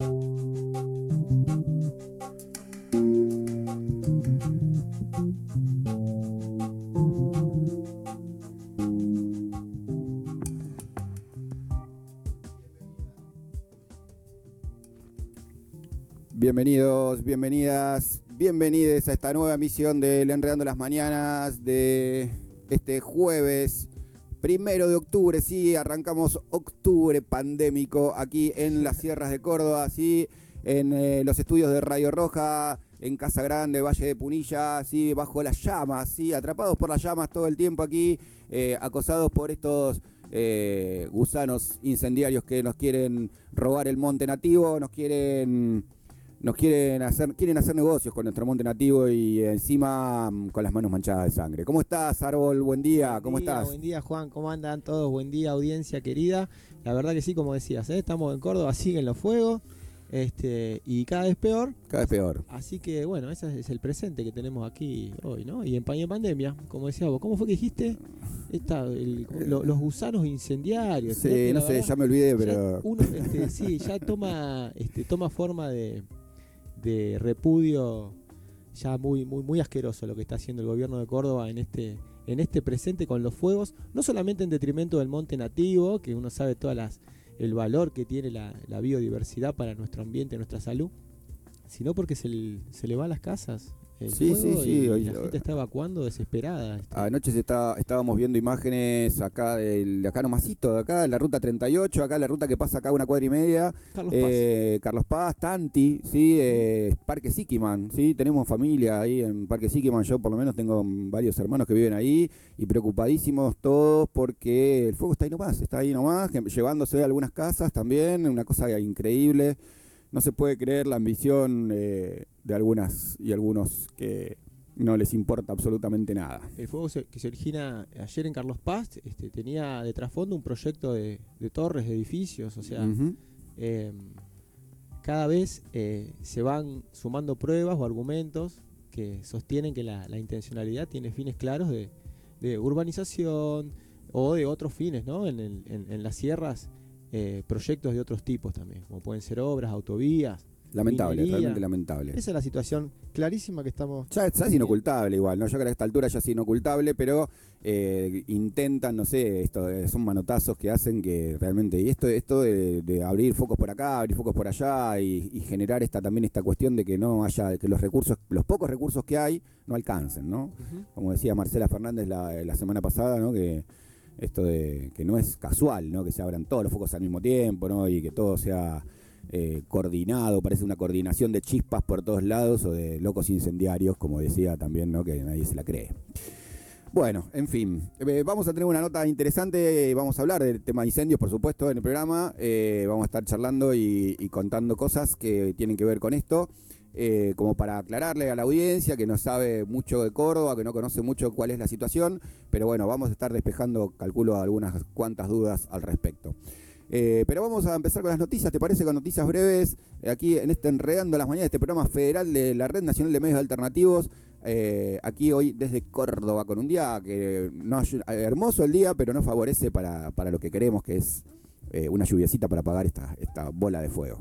Bienvenidos, bienvenidas, bienvenides a esta nueva emisión de Enredando las Mañanas de este jueves 1 de octubre. Sí, arrancamos octubre pandémico aquí en las sierras de Córdoba, sí, en los estudios de Radio Roja, en Casa Grande, Valle de Punilla, sí, bajo las llamas, sí, atrapados por las llamas todo el tiempo aquí, acosados por estos gusanos incendiarios que nos quieren robar el monte nativo, quieren hacer negocios con nuestro monte nativo y encima con las manos manchadas de sangre. ¿Cómo estás, Árbol? Buen día, ¿cómo estás? Buen día, Juan, ¿cómo andan todos? Buen día, audiencia querida. La verdad que sí, como decías, estamos en Córdoba, siguen los fuegos, y cada vez peor. Cada vez peor. Así que bueno, ese es el presente que tenemos aquí hoy, ¿no? Y en pandemia, como decías vos, ¿cómo fue que dijiste? Los gusanos incendiarios. Sí, no sé, verdad, ya me olvidé, pero... Sí, ya toma forma de repudio ya muy asqueroso lo que está haciendo el gobierno de Córdoba en este presente con los fuegos, no solamente en detrimento del monte nativo, que uno sabe el valor que tiene la biodiversidad para nuestro ambiente, nuestra salud, sino porque se le va a las casas el fuego. Sí. Y la gente está evacuando desesperada. Anoche estábamos viendo imágenes acá de acá nomasito, de acá, la ruta 38, acá la ruta que pasa acá 1,5 cuadras. Carlos Paz, Tanti, sí, Parque Siquiman, sí, tenemos familia ahí en Parque Siquiman. Yo por lo menos tengo varios hermanos que viven ahí y preocupadísimos todos porque el fuego está ahí nomás, llevándose a algunas casas también, una cosa increíble. No se puede creer la ambición de algunas y algunos que no les importa absolutamente nada. El fuego que se origina ayer en Carlos Paz tenía de trasfondo un proyecto de torres, de edificios, o sea, cada vez se van sumando pruebas o argumentos que sostienen que la intencionalidad tiene fines claros de urbanización o de otros fines, ¿no? En las sierras. Proyectos de otros tipos también, como pueden ser obras, autovías. Lamentable, minería. Realmente lamentable. Esa es la situación clarísima que estamos... Ya es inocultable igual, ¿no? Yo creo que a esta altura ya es inocultable, pero intentan, no sé, son manotazos que hacen que realmente... Y esto de abrir focos por acá, abrir focos por allá y generar también esta cuestión de que no haya, que los pocos recursos que hay no alcancen, ¿no? Uh-huh. Como decía Marcela Fernández la semana pasada, ¿no? Que esto de que no es casual, ¿no? Que se abran todos los focos al mismo tiempo, ¿no? Y que todo sea coordinado, parece una coordinación de chispas por todos lados o de locos incendiarios, como decía también, ¿no? Que nadie se la cree. Bueno, en fin, vamos a tener una nota interesante, vamos a hablar del tema de incendios, por supuesto, en el programa, vamos a estar charlando y contando cosas que tienen que ver con esto. Como para aclararle a la audiencia que no sabe mucho de Córdoba, que no conoce mucho cuál es la situación, pero bueno, vamos a estar despejando, calculo, algunas cuantas dudas al respecto. Pero vamos a empezar con las noticias, ¿te parece? Con noticias breves, aquí en Enredando las Mañanas, este programa federal de la Red Nacional de Medios Alternativos, aquí hoy desde Córdoba, con un día que no hermoso el día, pero no favorece para lo que queremos, que es una lluviecita para apagar esta bola de fuego.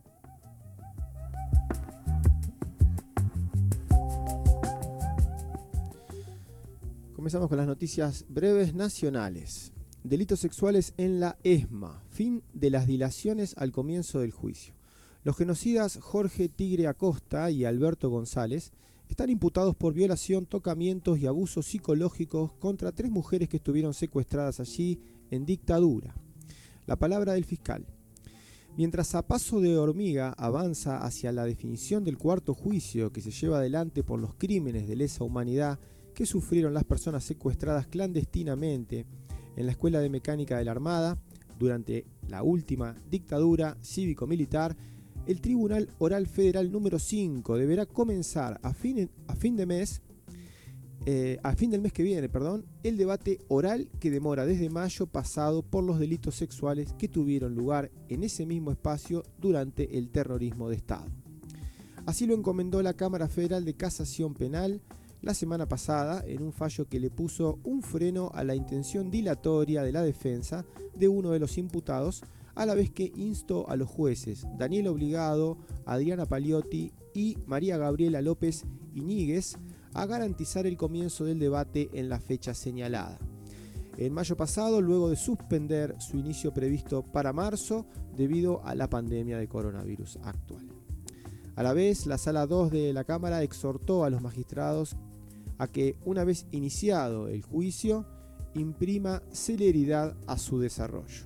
Comenzamos con las noticias breves nacionales. Delitos sexuales en la ESMA. Fin de las dilaciones al comienzo del juicio. Los genocidas Jorge Tigre Acosta y Alberto González están imputados por violación, tocamientos y abusos psicológicos contra 3 mujeres que estuvieron secuestradas allí en dictadura. La palabra del fiscal. Mientras a paso de hormiga avanza hacia la definición del cuarto juicio que se lleva adelante por los crímenes de lesa humanidad que sufrieron las personas secuestradas clandestinamente en la Escuela de Mecánica de la Armada durante la última dictadura cívico-militar, el Tribunal Oral Federal número 5 deberá comenzar a fin del mes que viene, el debate oral que demora desde mayo pasado por los delitos sexuales que tuvieron lugar en ese mismo espacio durante el terrorismo de Estado. Así lo encomendó la Cámara Federal de Casación Penal la semana pasada en un fallo que le puso un freno a la intención dilatoria de la defensa de uno de los imputados a la vez que instó a los jueces Daniel Obligado, Adriana Paliotti y María Gabriela López Iñiguez a garantizar el comienzo del debate en la fecha señalada. En mayo pasado, luego de suspender su inicio previsto para marzo debido a la pandemia de coronavirus actual. A la vez, la Sala 2 de la Cámara exhortó a los magistrados a que, una vez iniciado el juicio, imprima celeridad a su desarrollo.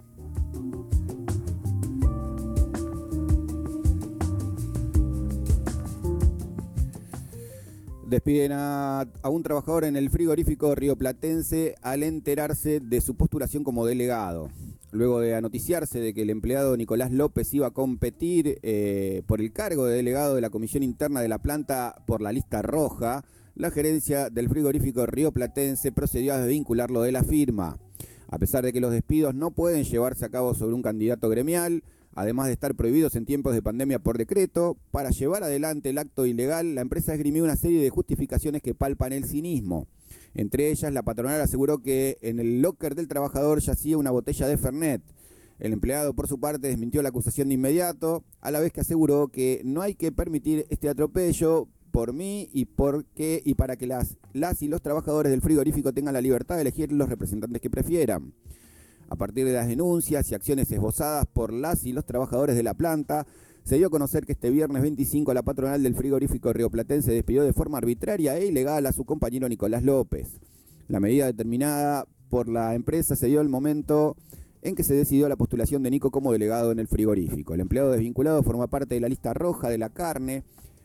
Despiden a un trabajador en el frigorífico rioplatense al enterarse de su postulación como delegado. Luego de anoticiarse de que el empleado Nicolás López iba a competir por el cargo de delegado de la comisión interna de la planta por la lista roja, la gerencia del frigorífico rioplatense procedió a desvincularlo de la firma. A pesar de que los despidos no pueden llevarse a cabo sobre un candidato gremial, además de estar prohibidos en tiempos de pandemia por decreto, para llevar adelante el acto ilegal, la empresa esgrimió una serie de justificaciones que palpan el cinismo. Entre ellas, la patronal aseguró que en el locker del trabajador yacía una botella de Fernet. El empleado, por su parte, desmintió la acusación de inmediato, a la vez que aseguró que no hay que permitir este atropello por mí y para que las y los trabajadores del frigorífico tengan la libertad de elegir los representantes que prefieran. A partir de las denuncias y acciones esbozadas por las y los trabajadores de la planta, se dio a conocer que este viernes 25 la patronal del frigorífico rioplatense despidió de forma arbitraria e ilegal a su compañero Nicolás López. La medida determinada por la empresa se dio el momento en que se decidió la postulación de Nico como delegado en el frigorífico. El empleado desvinculado forma parte de la lista roja de la carne.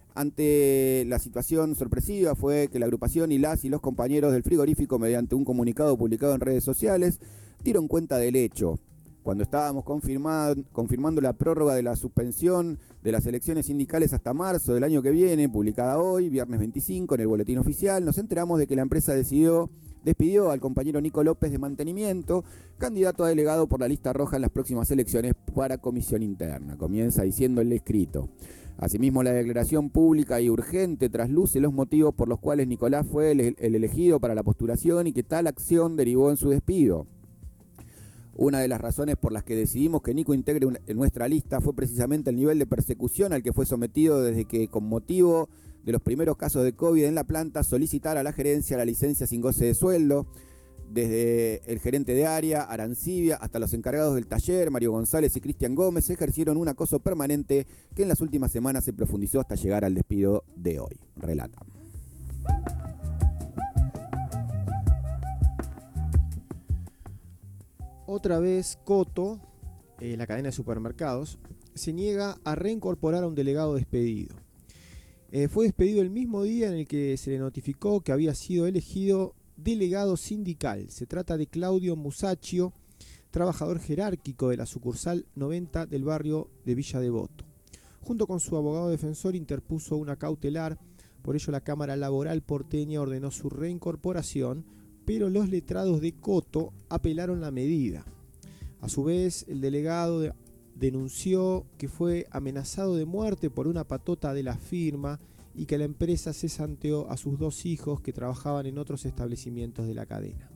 Ante la situación sorpresiva fue que la agrupación y los compañeros del frigorífico, mediante un comunicado publicado en redes sociales, dieron cuenta del hecho. Cuando estábamos confirmando la prórroga de la suspensión de las elecciones sindicales hasta marzo del año que viene, publicada hoy, viernes 25, en el boletín oficial, nos enteramos de que la empresa despidió al compañero Nico López de Mantenimiento, candidato a delegado por la lista roja en las próximas elecciones para comisión interna. Comienza diciendo el escrito. Asimismo, la declaración pública y urgente trasluce los motivos por los cuales Nicolás fue el elegido para la postulación y que tal acción derivó en su despido. Una de las razones por las que decidimos que Nico integre en nuestra lista fue precisamente el nivel de persecución al que fue sometido desde que, con motivo de los primeros casos de COVID en la planta, solicitara a la gerencia la licencia sin goce de sueldo. Desde el gerente de área, Arancibia, hasta los encargados del taller, Mario González y Cristian Gómez, ejercieron un acoso permanente que en las últimas semanas se profundizó hasta llegar al despido de hoy. Relata. Otra vez, Coto, la cadena de supermercados, se niega a reincorporar a un delegado despedido. Fue despedido el mismo día en el que se le notificó que había sido elegido delegado sindical. Se trata de Claudio Musacchio, trabajador jerárquico de la sucursal 90 del barrio de Villa Devoto. Junto con su abogado defensor interpuso una cautelar, por ello la Cámara Laboral porteña ordenó su reincorporación, pero los letrados de Coto apelaron la medida. A su vez, el delegado denunció que fue amenazado de muerte por una patota de la firma y que la empresa cesanteó a sus 2 hijos que trabajaban en otros establecimientos de la cadena.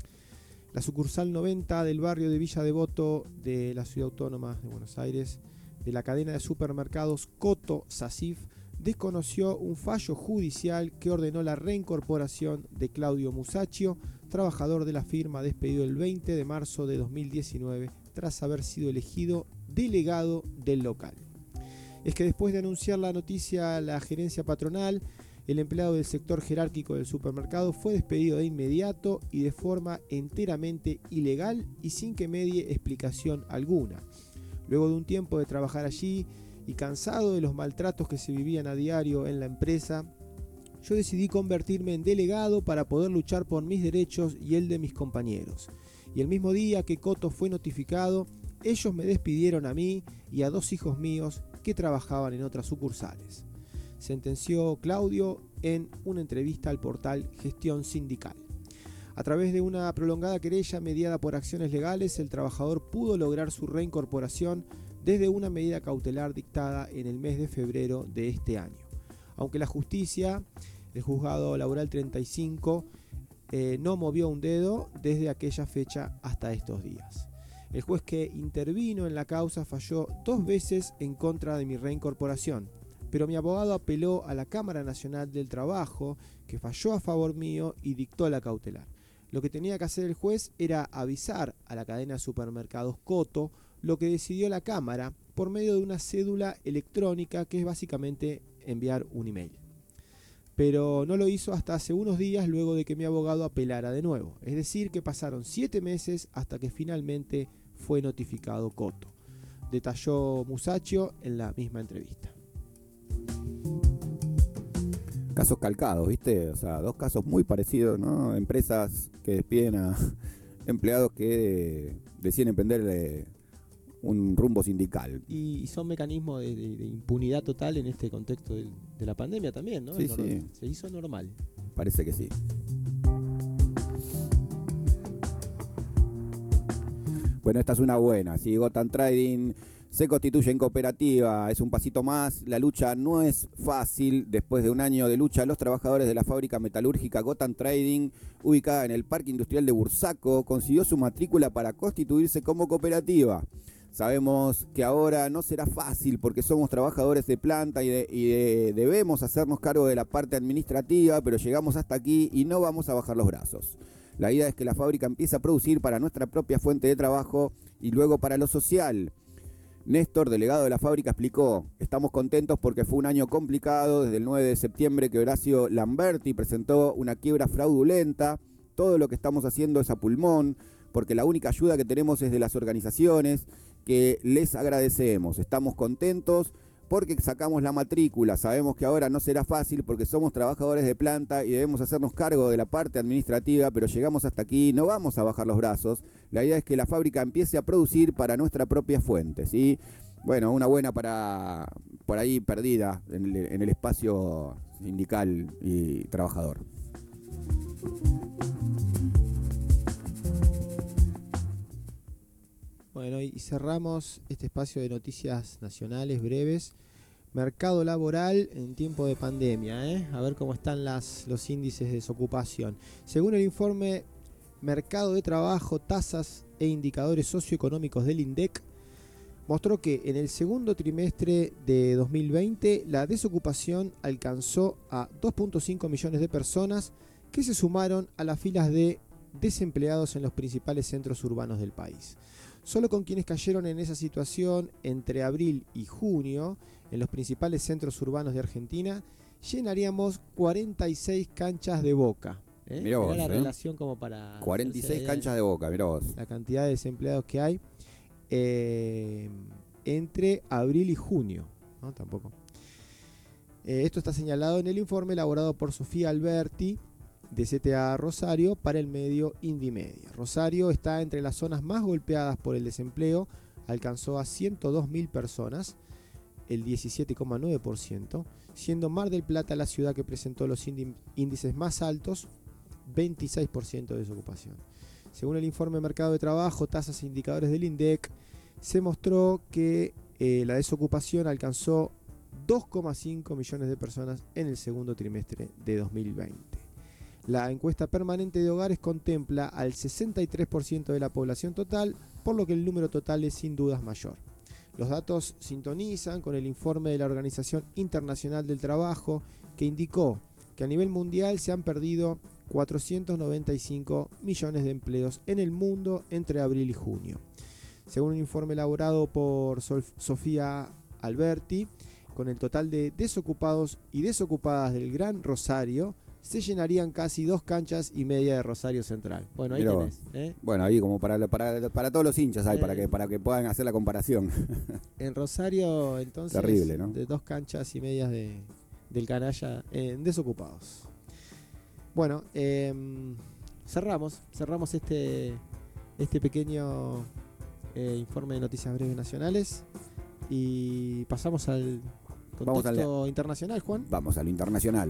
La sucursal 90 del barrio de Villa Devoto de la Ciudad Autónoma de Buenos Aires, de la cadena de supermercados Coto Sasif, desconoció un fallo judicial que ordenó la reincorporación de Claudio Musacchio, trabajador de la firma despedido el 20 de marzo de 2019 tras haber sido elegido delegado del local. Es que después de anunciar la noticia a la gerencia patronal, el empleado del sector jerárquico del supermercado fue despedido de inmediato y de forma enteramente ilegal y sin que medie explicación alguna. Luego de un tiempo de trabajar allí y cansado de los maltratos que se vivían a diario en la empresa, yo decidí convertirme en delegado para poder luchar por mis derechos y el de mis compañeros. Y el mismo día que Coto fue notificado, ellos me despidieron a mí y a 2 hijos míos que trabajaban en otras sucursales, sentenció Claudio en una entrevista al portal Gestión Sindical. A través de una prolongada querella mediada por acciones legales, el trabajador pudo lograr su reincorporación desde una medida cautelar dictada en el mes de febrero de este año. Aunque la justicia, el juzgado laboral 35, no movió un dedo desde aquella fecha hasta estos días. El juez que intervino en la causa falló 2 veces en contra de mi reincorporación, pero mi abogado apeló a la Cámara Nacional del Trabajo, que falló a favor mío y dictó la cautelar. Lo que tenía que hacer el juez era avisar a la cadena de supermercados Coto, lo que decidió la Cámara por medio de una cédula electrónica, que es básicamente enviar un email. Pero no lo hizo hasta hace unos días, luego de que mi abogado apelara de nuevo. Es decir, que pasaron 7 meses hasta que finalmente fue notificado Coto, detalló Musacchio en la misma entrevista. Casos calcados, ¿viste? O sea, 2 casos muy parecidos, ¿no? Empresas que despiden a empleados que deciden emprender un rumbo sindical. Y son mecanismos de impunidad total en este contexto de la pandemia también, ¿no? Sí, sí. Se hizo normal. Parece que sí. Bueno, esta es una buena. Si Gotham Trading se constituye en cooperativa, es un pasito más. La lucha no es fácil. Después de un año de lucha, los trabajadores de la fábrica metalúrgica Gotham Trading, ubicada en el Parque Industrial de Bursaco, consiguió su matrícula para constituirse como cooperativa. Sabemos que ahora no será fácil porque somos trabajadores de planta y debemos hacernos cargo de la parte administrativa, pero llegamos hasta aquí y no vamos a bajar los brazos. La idea es que la fábrica empiece a producir para nuestra propia fuente de trabajo y luego para lo social. Néstor, delegado de la fábrica, explicó: estamos contentos porque fue un año complicado, desde el 9 de septiembre que Horacio Lamberti presentó una quiebra fraudulenta. Todo lo que estamos haciendo es a pulmón, porque la única ayuda que tenemos es de las organizaciones, que les agradecemos. Estamos contentos porque sacamos la matrícula. Sabemos que ahora no será fácil porque somos trabajadores de planta y debemos hacernos cargo de la parte administrativa, pero llegamos hasta aquí, no vamos a bajar los brazos. La idea es que la fábrica empiece a producir para nuestra propia fuente, ¿sí? Bueno, una buena para por ahí perdida en el espacio sindical y trabajador. Bueno, y cerramos este espacio de noticias nacionales breves. Mercado laboral en tiempo de pandemia, A ver cómo están los índices de desocupación. Según el informe Mercado de Trabajo, Tasas e Indicadores Socioeconómicos del INDEC, mostró que en el segundo trimestre de 2020 la desocupación alcanzó a 2.5 millones de personas que se sumaron a las filas de desempleados en los principales centros urbanos del país. Solo con quienes cayeron en esa situación entre abril y junio en los principales centros urbanos de Argentina, llenaríamos 46 canchas de Boca. Mirá vos, la relación como para... 46 canchas de Boca, mirá vos. La cantidad de desempleados que hay entre abril y junio, ¿no? Tampoco. Esto está señalado en el informe elaborado por Sofía Alberti, de CTA Rosario, para el medio Indymedia. Rosario está entre las zonas más golpeadas por el desempleo, alcanzó a 102.000 personas, el 17,9%, siendo Mar del Plata la ciudad que presentó los índices más altos, 26% de desocupación. Según el informe Mercado de Trabajo, Tasas e Indicadores del INDEC, se mostró que la desocupación alcanzó 2,5 millones de personas en el segundo trimestre de 2020. La encuesta permanente de hogares contempla al 63% de la población total, por lo que el número total es sin dudas mayor. Los datos sintonizan con el informe de la Organización Internacional del Trabajo, que indicó que a nivel mundial se han perdido 495 millones de empleos en el mundo entre abril y junio. Según un informe elaborado por Sofía Alberti, con el total de desocupados y desocupadas del Gran Rosario, se llenarían casi 2 canchas y media de Rosario Central. Bueno, ahí tenés. Bueno, ahí como para todos los hinchas hay, para que puedan hacer la comparación. En Rosario, entonces, terrible, ¿no? De 2 canchas y medias del canalla desocupados. Bueno, cerramos este pequeño informe de noticias breves nacionales y pasamos al contexto internacional, Juan. Vamos a lo internacional.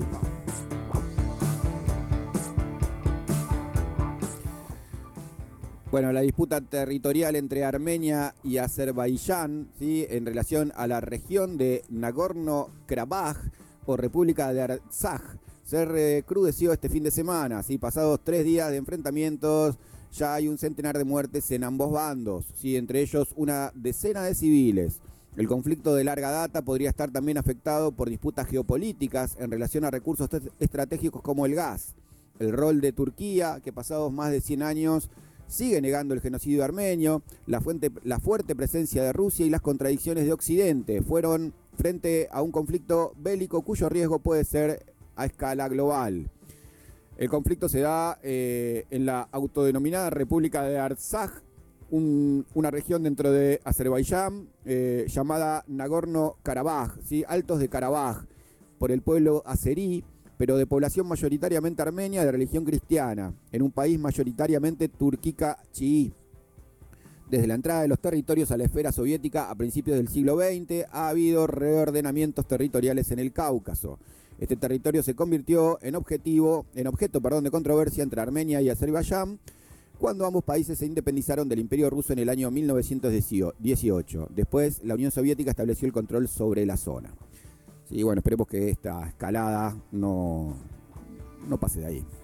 Bueno, la disputa territorial entre Armenia y Azerbaiyán, ¿sí?, en relación a la región de Nagorno-Karabaj o República de Artsaj, se recrudeció este fin de semana, ¿sí? Pasados 3 días de enfrentamientos ya hay un centenar de muertes en ambos bandos, ¿sí? Entre ellos una decena de civiles. El conflicto de larga data podría estar también afectado por disputas geopolíticas en relación a recursos estratégicos como el gas. El rol de Turquía, que pasados más de 100 años sigue negando el genocidio armenio, la fuerte presencia de Rusia y las contradicciones de Occidente fueron frente a un conflicto bélico cuyo riesgo puede ser a escala global. El conflicto se da en la autodenominada República de Artsaj, una región dentro de Azerbaiyán llamada Nagorno-Karabaj, ¿sí? Altos de Karabaj, por el pueblo azerí, pero de población mayoritariamente armenia de religión cristiana, en un país mayoritariamente turquica chií. Desde la entrada de los territorios a la esfera soviética a principios del siglo XX ha habido reordenamientos territoriales en el Cáucaso. Este territorio se convirtió en objeto de controversia entre Armenia y Azerbaiyán cuando ambos países se independizaron del Imperio Ruso en el año 1918. Después, la Unión Soviética estableció el control sobre la zona. Sí, bueno, esperemos que esta escalada no pase de ahí.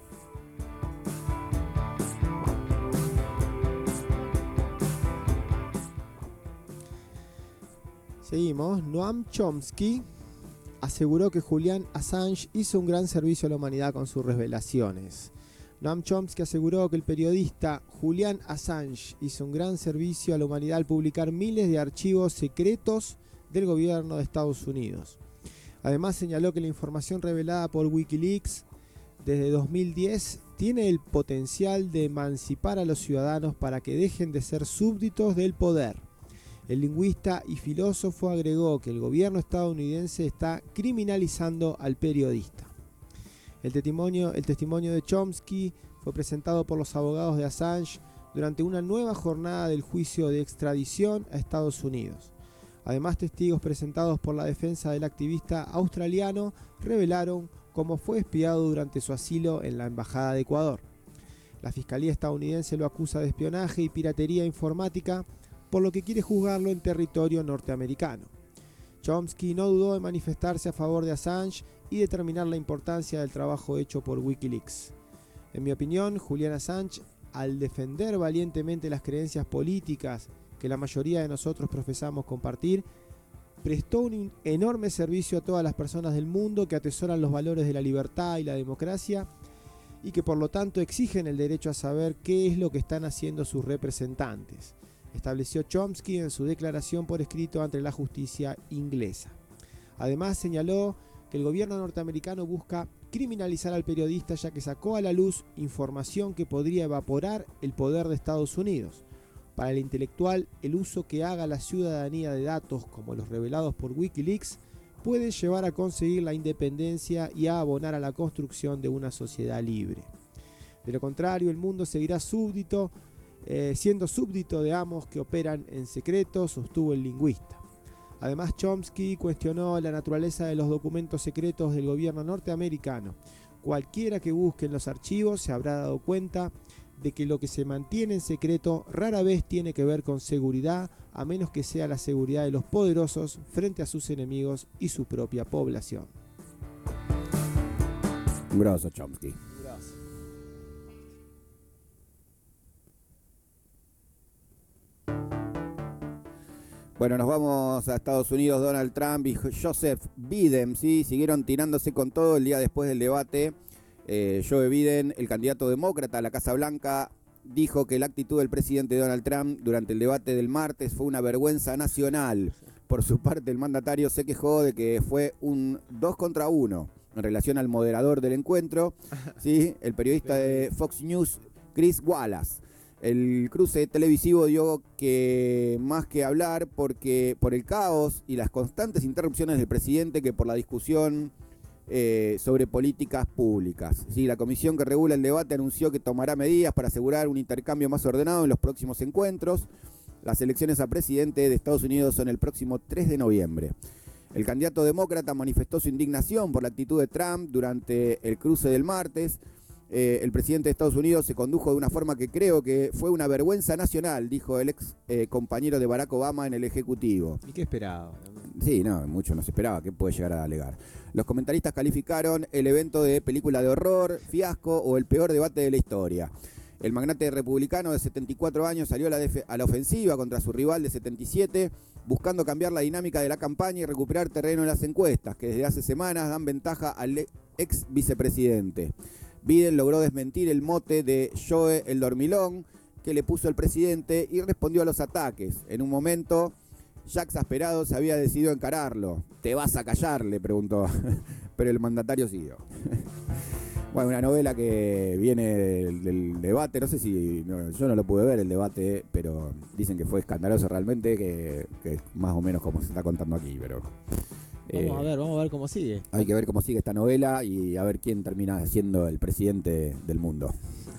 Seguimos. Noam Chomsky aseguró que Julian Assange hizo un gran servicio a la humanidad con sus revelaciones. Noam Chomsky aseguró que el periodista Julian Assange hizo un gran servicio a la humanidad al publicar miles de archivos secretos del gobierno de Estados Unidos. Además señaló que la información revelada por Wikileaks desde 2010 tiene el potencial de emancipar a los ciudadanos para que dejen de ser súbditos del poder. El lingüista y filósofo agregó que el gobierno estadounidense está criminalizando al periodista. El testimonio de Chomsky fue presentado por los abogados de Assange durante una nueva jornada del juicio de extradición a Estados Unidos. Además, testigos presentados por la defensa del activista australiano revelaron cómo fue espiado durante su asilo en la Embajada de Ecuador. La Fiscalía estadounidense lo acusa de espionaje y piratería informática, por lo que quiere juzgarlo en territorio norteamericano. Chomsky no dudó en manifestarse a favor de Assange y determinar la importancia del trabajo hecho por Wikileaks. En mi opinión, Julian Assange, al defender valientemente las creencias políticas que la mayoría de nosotros profesamos compartir, prestó un enorme servicio a todas las personas del mundo que atesoran los valores de la libertad y la democracia y que por lo tanto exigen el derecho a saber qué es lo que están haciendo sus representantes, estableció Chomsky en su declaración por escrito ante la justicia inglesa. Además señaló que el gobierno norteamericano busca criminalizar al periodista ya que sacó a la luz información que podría evaporar el poder de Estados Unidos. Para el intelectual, el uso que haga la ciudadanía de datos como los revelados por Wikileaks puede llevar a conseguir la independencia y a abonar a la construcción de una sociedad libre. De lo contrario, el mundo seguirá siendo súbdito de amos que operan en secreto, sostuvo el lingüista. Además, Chomsky cuestionó la naturaleza de los documentos secretos del gobierno norteamericano. Cualquiera que busque en los archivos se habrá dado cuenta de que lo que se mantiene en secreto rara vez tiene que ver con seguridad, a menos que sea la seguridad de los poderosos frente a sus enemigos y su propia población. Grosso Chomsky. Bueno, nos vamos a Estados Unidos. Donald Trump y Joseph Biden, ¿sí? Siguieron tirándose con todo el día después del debate. Joe Biden, el candidato demócrata a la Casa Blanca, dijo que la actitud del presidente Donald Trump durante el debate del martes fue una vergüenza nacional. Por su parte, el mandatario se quejó de que fue un 2 contra 1 en relación al moderador del encuentro, ¿sí? El periodista de Fox News, Chris Wallace. El cruce televisivo dio que más que hablar por el caos y las constantes interrupciones del presidente que por la discusión sobre políticas públicas. Sí, la comisión que regula el debate anunció que tomará medidas para asegurar un intercambio más ordenado en los próximos encuentros. Las elecciones a presidente de Estados Unidos son el próximo 3 de noviembre. El candidato demócrata manifestó su indignación por la actitud de Trump durante el cruce del martes. El presidente de Estados Unidos se condujo de una forma que creo que fue una vergüenza nacional, dijo el ex compañero de Barack Obama en el Ejecutivo. ¿Y qué esperaba? Sí, no, mucho no se esperaba. ¿Qué puede llegar a alegar? Los comentaristas calificaron el evento de película de horror, fiasco o el peor debate de la historia. El magnate republicano de 74 años salió a la ofensiva contra su rival de 77, buscando cambiar la dinámica de la campaña y recuperar terreno en las encuestas, que desde hace semanas dan ventaja al ex vicepresidente. Biden logró desmentir el mote de Joe el Dormilón que le puso el presidente y respondió a los ataques. En un momento, ya exasperado, se había decidido encararlo. ¿Te vas a callar?, le preguntó, pero el mandatario siguió. Bueno, una novela que viene del debate, no sé si, yo no lo pude ver el debate, pero dicen que fue escandaloso realmente, que es más o menos como se está contando aquí, pero... Vamos a ver cómo sigue. Hay que ver cómo sigue esta novela y a ver quién termina siendo el presidente del mundo.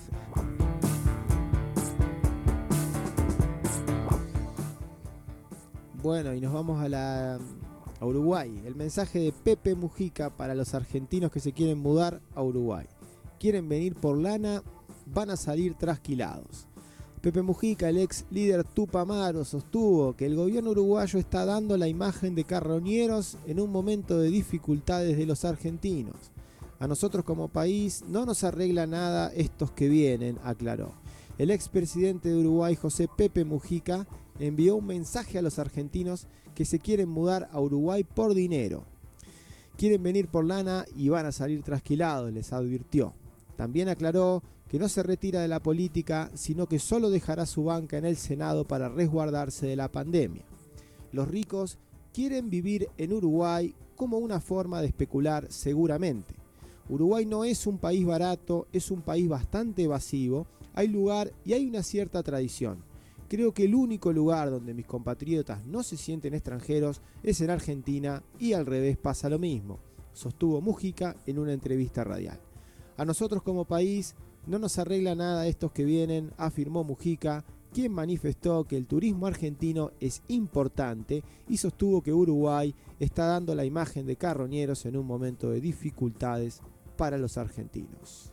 Bueno, y nos vamos a Uruguay. El mensaje de Pepe Mujica para los argentinos que se quieren mudar a Uruguay. Quieren venir por lana, van a salir trasquilados. Pepe Mujica, el ex líder Tupamaro, sostuvo que el gobierno uruguayo está dando la imagen de carroñeros en un momento de dificultades de los argentinos. A nosotros como país no nos arregla nada estos que vienen, aclaró. El expresidente de Uruguay, José Pepe Mujica, envió un mensaje a los argentinos que se quieren mudar a Uruguay por dinero. Quieren venir por lana y van a salir trasquilados, les advirtió. También aclaró que no se retira de la política, sino que solo dejará su banca en el Senado para resguardarse de la pandemia. Los ricos quieren vivir en Uruguay como una forma de especular seguramente. Uruguay no es un país barato, es un país bastante evasivo, hay lugar y hay una cierta tradición. Creo que el único lugar donde mis compatriotas no se sienten extranjeros es en Argentina y al revés pasa lo mismo, sostuvo Mujica en una entrevista radial. A nosotros como país no nos arregla nada estos que vienen, afirmó Mujica, quien manifestó que el turismo argentino es importante y sostuvo que Uruguay está dando la imagen de carroñeros en un momento de dificultades para los argentinos.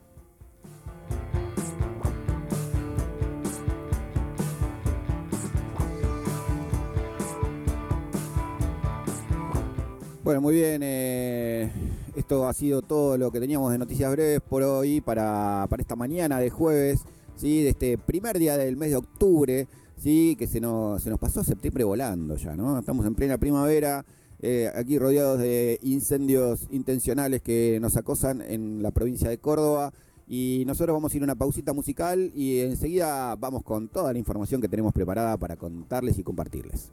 Bueno, muy bien, esto ha sido todo lo que teníamos de Noticias Breves por hoy, para esta mañana de jueves, ¿sí? De este primer día del mes de octubre, ¿sí? Que se nos pasó septiembre volando ya, ¿no? Estamos en plena primavera, aquí rodeados de incendios intencionales que nos acosan en la provincia de Córdoba, y nosotros vamos a ir a una pausita musical y enseguida vamos con toda la información que tenemos preparada para contarles y compartirles.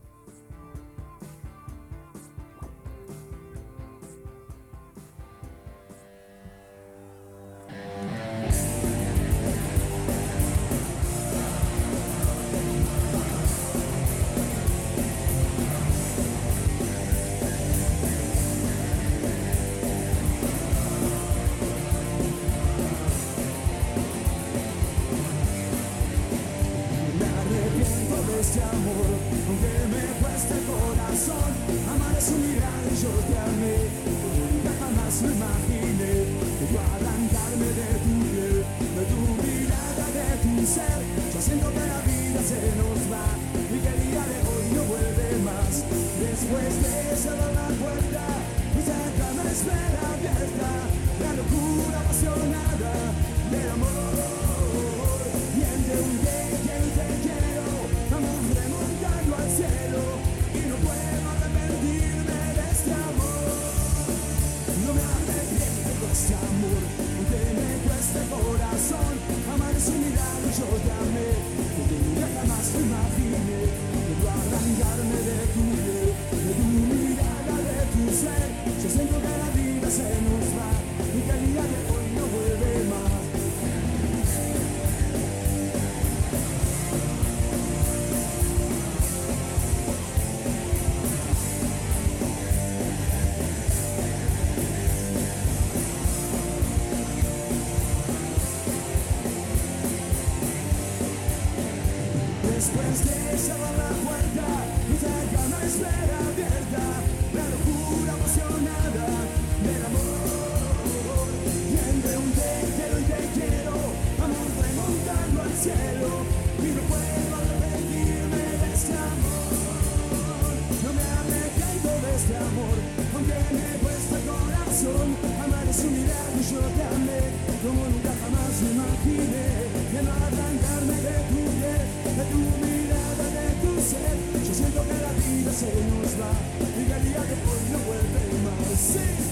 Amar es un milagro, yo te amé como nunca jamás me imaginé. Que no habrá se nos va, y el día de hoy no vuelve más. Sí.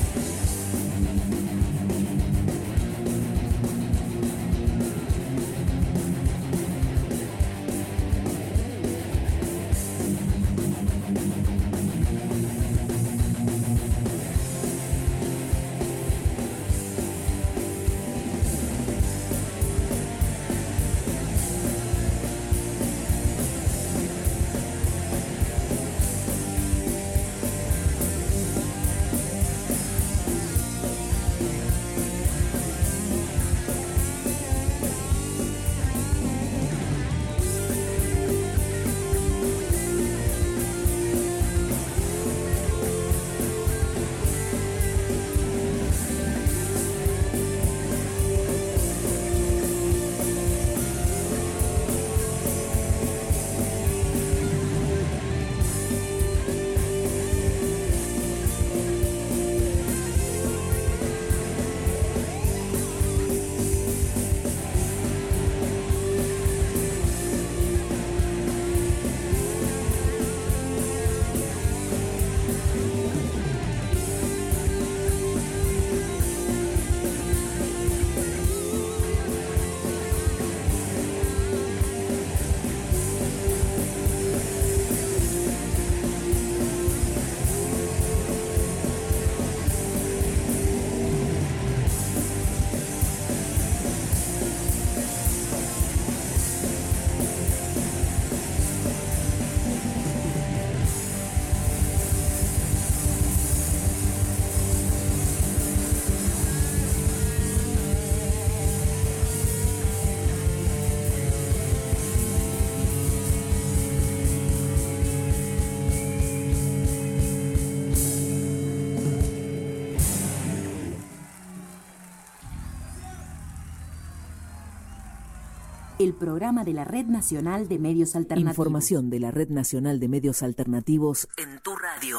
El programa de la Red Nacional de Medios Alternativos. Información de la Red Nacional de Medios Alternativos en tu radio.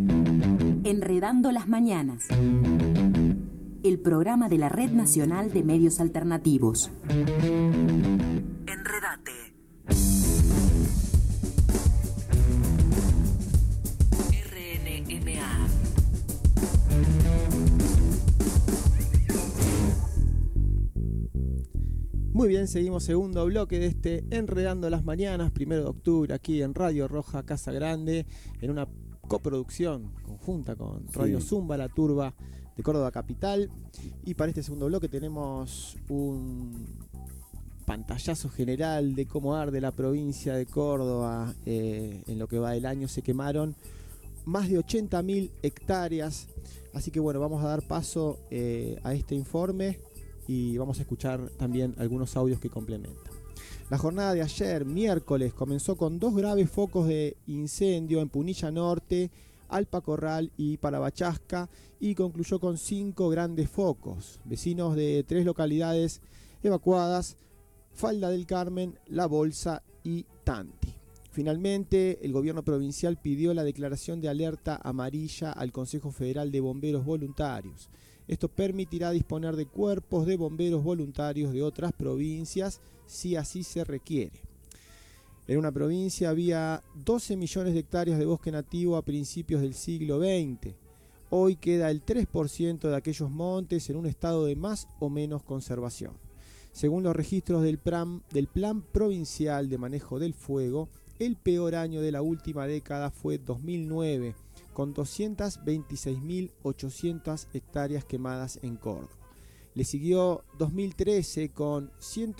Enredando las mañanas. El programa de la Red Nacional de Medios Alternativos. Enredate. RNMA. Muy bien, seguimos segundo bloque de este Enredando las Mañanas, 1 de octubre, aquí en Radio Roja Casa Grande, en una coproducción conjunta con Radio Zumba, La Turba de Córdoba Capital. Y para este segundo bloque tenemos un pantallazo general de cómo arde la provincia de Córdoba. En lo que va del año se quemaron más de 80.000 hectáreas. Así que bueno, vamos a dar paso a este informe y vamos a escuchar también algunos audios que complementan. La jornada de ayer, miércoles, comenzó con 2 graves focos de incendio en Punilla Norte, Alpa Corral y Parabachasca, y concluyó con 5 grandes focos. Vecinos de 3 localidades evacuadas: Falda del Carmen, La Bolsa y Tanti. Finalmente, el gobierno provincial pidió la declaración de alerta amarilla al Consejo Federal de Bomberos Voluntarios. Esto permitirá disponer de cuerpos de bomberos voluntarios de otras provincias si así se requiere. En una provincia había 12 millones de hectáreas de bosque nativo a principios del siglo XX. Hoy queda el 3% de aquellos montes en un estado de más o menos conservación. Según los registros del Plan Provincial de Manejo del Fuego, el peor año de la última década fue 2009, con 226.800 hectáreas quemadas en Córdoba. Le siguió 2013 con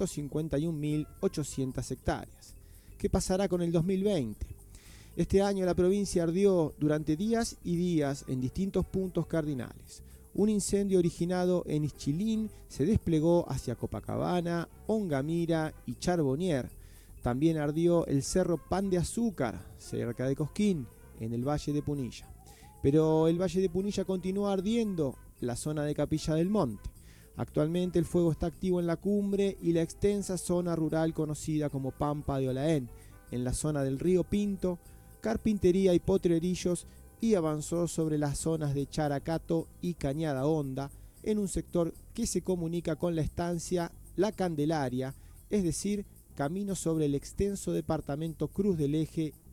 151.800 hectáreas. ¿Qué pasará con el 2020? Este año la provincia ardió durante días y días en distintos puntos cardinales. Un incendio originado en Ischilín se desplegó hacia Copacabana, Ongamira y Charbonnier. También ardió el Cerro Pan de Azúcar, cerca de Cosquín, en el Valle de Punilla. Pero el Valle de Punilla continúa ardiendo la zona de Capilla del Monte. Actualmente el fuego está activo en la cumbre y la extensa zona rural conocida como Pampa de Olaén, en la zona del Río Pinto, Carpintería y Potrerillos, y avanzó sobre las zonas de Characato y Cañada Honda, en un sector que se comunica con la estancia La Candelaria, es decir, camino sobre el extenso departamento Cruz del Eje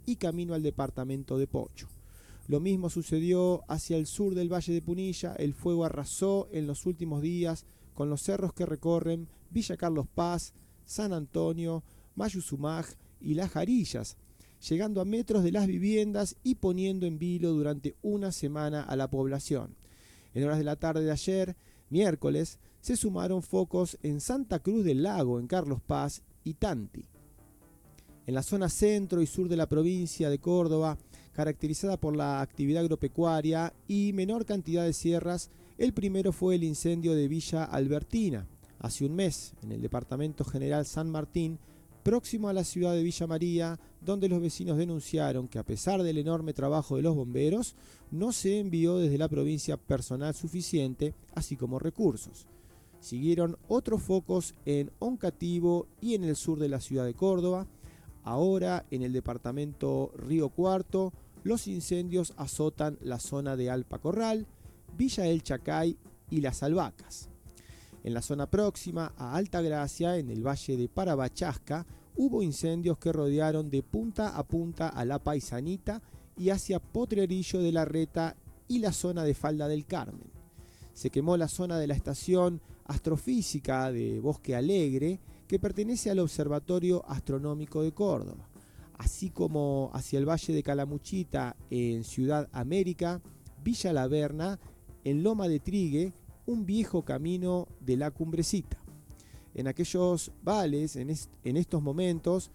y camino al departamento de Pocho. Lo mismo sucedió hacia el sur del Valle de Punilla. El fuego arrasó en los últimos días con los cerros que recorren Villa Carlos Paz, San Antonio, Mayuzumaj y Las Jarillas, llegando a metros de las viviendas y poniendo en vilo durante una semana a la población. En horas de la tarde de ayer, miércoles, se sumaron focos en Santa Cruz del Lago, en Carlos Paz y Tanti. En la zona centro y sur de la provincia de Córdoba, caracterizada por la actividad agropecuaria y menor cantidad de sierras, el primero fue el incendio de Villa Albertina, hace un mes, en el departamento general San Martín, próximo a la ciudad de Villa María, donde los vecinos denunciaron que a pesar del enorme trabajo de los bomberos, no se envió desde la provincia personal suficiente, así como recursos. Siguieron otros focos en Oncativo y en el sur de la ciudad de Córdoba. Ahora, en el departamento Río Cuarto, los incendios azotan la zona de Alpa Corral, Villa El Chacay y Las Albahacas. En la zona próxima a Altagracia, en el valle de Parabachasca, hubo incendios que rodearon de punta a punta a La Paisanita y hacia Potrerillo de la Reta y la zona de Falda del Carmen. Se quemó la zona de la estación astrofísica de Bosque Alegre, que pertenece al Observatorio Astronómico de Córdoba, así como hacia el Valle de Calamuchita en Ciudad América, Villa La Verna, en Loma de Trigue, un viejo camino de la Cumbrecita. En aquellos vales, en estos momentos,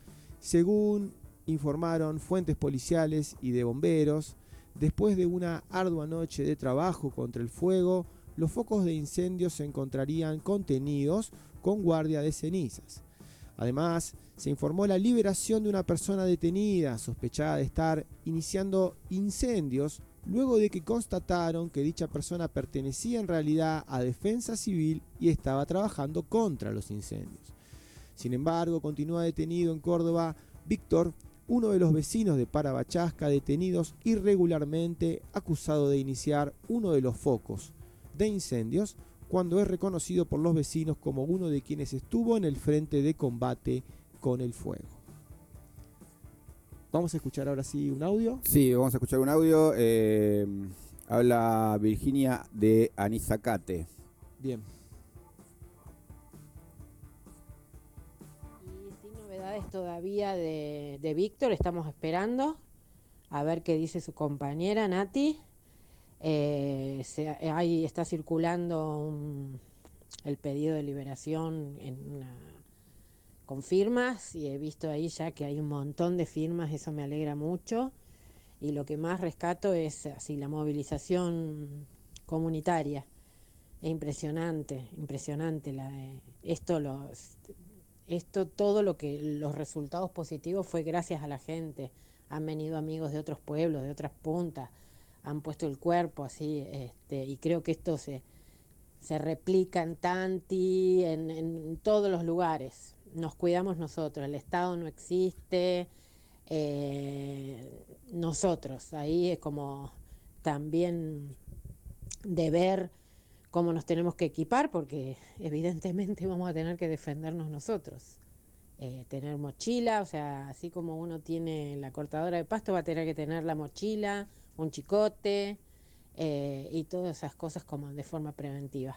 según informaron fuentes policiales y de bomberos, después de una ardua noche de trabajo contra el fuego, los focos de incendio se encontrarían contenidos con guardia de cenizas. Además, se informó la liberación de una persona detenida, sospechada de estar iniciando incendios, luego de que constataron que dicha persona pertenecía en realidad a Defensa Civil y estaba trabajando contra los incendios. Sin embargo, continúa detenido en Córdoba Víctor, uno de los vecinos de Parabachasca, detenidos irregularmente, acusado de iniciar uno de los focos de incendios, cuando es reconocido por los vecinos como uno de quienes estuvo en el frente de combate con el fuego. Vamos a escuchar ahora sí un audio. Sí, vamos a escuchar un audio. Habla Virginia de Anizacate. Bien. Y sin novedades todavía de Víctor, estamos esperando a ver qué dice su compañera Nati. Ahí está circulando el pedido de liberación con firmas, y he visto ahí ya que hay un montón de firmas. Eso me alegra mucho, y lo que más rescato es así la movilización comunitaria. Es impresionante todo lo que los resultados positivos fue gracias a la gente. Han venido amigos de otros pueblos, de otras puntas, han puesto el cuerpo así, y creo que esto se replica en Tanti, en todos los lugares. Nos cuidamos nosotros, el Estado no existe, nosotros. Ahí es como también de ver cómo nos tenemos que equipar, porque evidentemente vamos a tener que defendernos nosotros. Tener mochila, o sea, así como uno tiene la cortadora de pasto, va a tener que tener la mochila, un chicote, y todas esas cosas como de forma preventiva.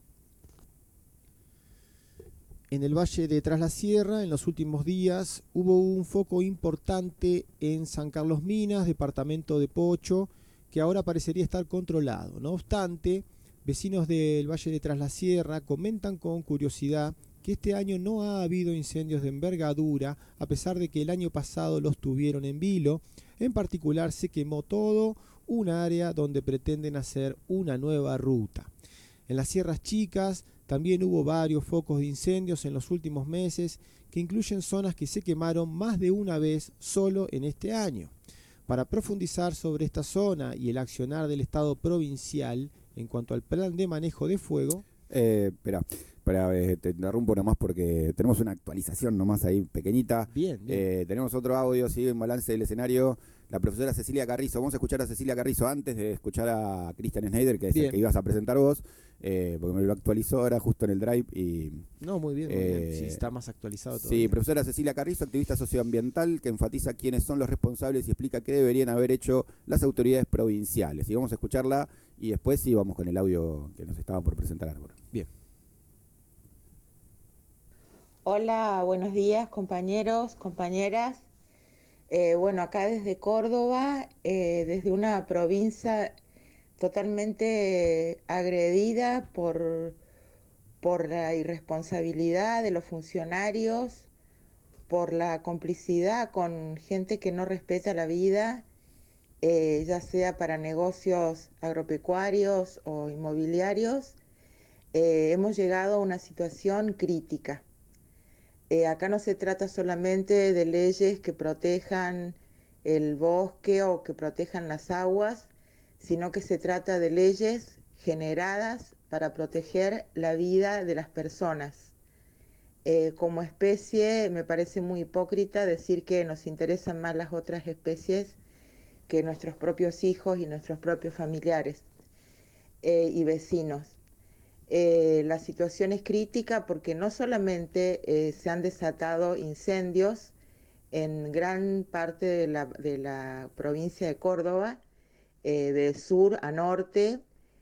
En el Valle de Tras la Sierra, en los últimos días, hubo un foco importante en San Carlos Minas, departamento de Pocho, que ahora parecería estar controlado. No obstante, vecinos del Valle de Tras la Sierra comentan con curiosidad que este año no ha habido incendios de envergadura, a pesar de que el año pasado los tuvieron en vilo. En particular, se quemó todo un área donde pretenden hacer una nueva ruta. En las Sierras Chicas también hubo varios focos de incendios en los últimos meses, que incluyen zonas que se quemaron más de una vez solo en este año. Para profundizar sobre esta zona y el accionar del Estado provincial en cuanto al plan de manejo de fuego... Espera, te interrumpo nomás porque tenemos una actualización nomás ahí pequeñita. Bien. Tenemos otro audio, sigue en balance del escenario la profesora Cecilia Carrizo. Vamos a escuchar a Cecilia Carrizo antes de escuchar a Christian Schneider, que es el Bien. que ibas a presentar vos, porque me lo actualizó ahora justo en el Drive. Y No, muy bien, muy bien. Sí, está más actualizado todavía. sí, profesora Cecilia Carrizo, activista socioambiental, que enfatiza quiénes son los responsables y explica qué deberían haber hecho las autoridades provinciales. Y vamos a escucharla y después sí vamos con el audio que nos estaba por presentar ahora. Bien. Hola, buenos días compañeros, compañeras. Bueno, acá desde Córdoba, desde una provincia totalmente agredida por la irresponsabilidad de los funcionarios, por la complicidad con gente que no respeta la vida, ya sea para negocios agropecuarios o inmobiliarios. Hemos llegado a una situación crítica. Acá no se trata solamente de leyes que protejan el bosque o que protejan las aguas, sino que se trata de leyes generadas para proteger la vida de las personas. Como especie me parece muy hipócrita decir que nos interesan más las otras especies que nuestros propios hijos y nuestros propios familiares y vecinos. La situación es crítica porque no solamente se han desatado incendios en gran parte de la provincia de Córdoba, de sur a norte,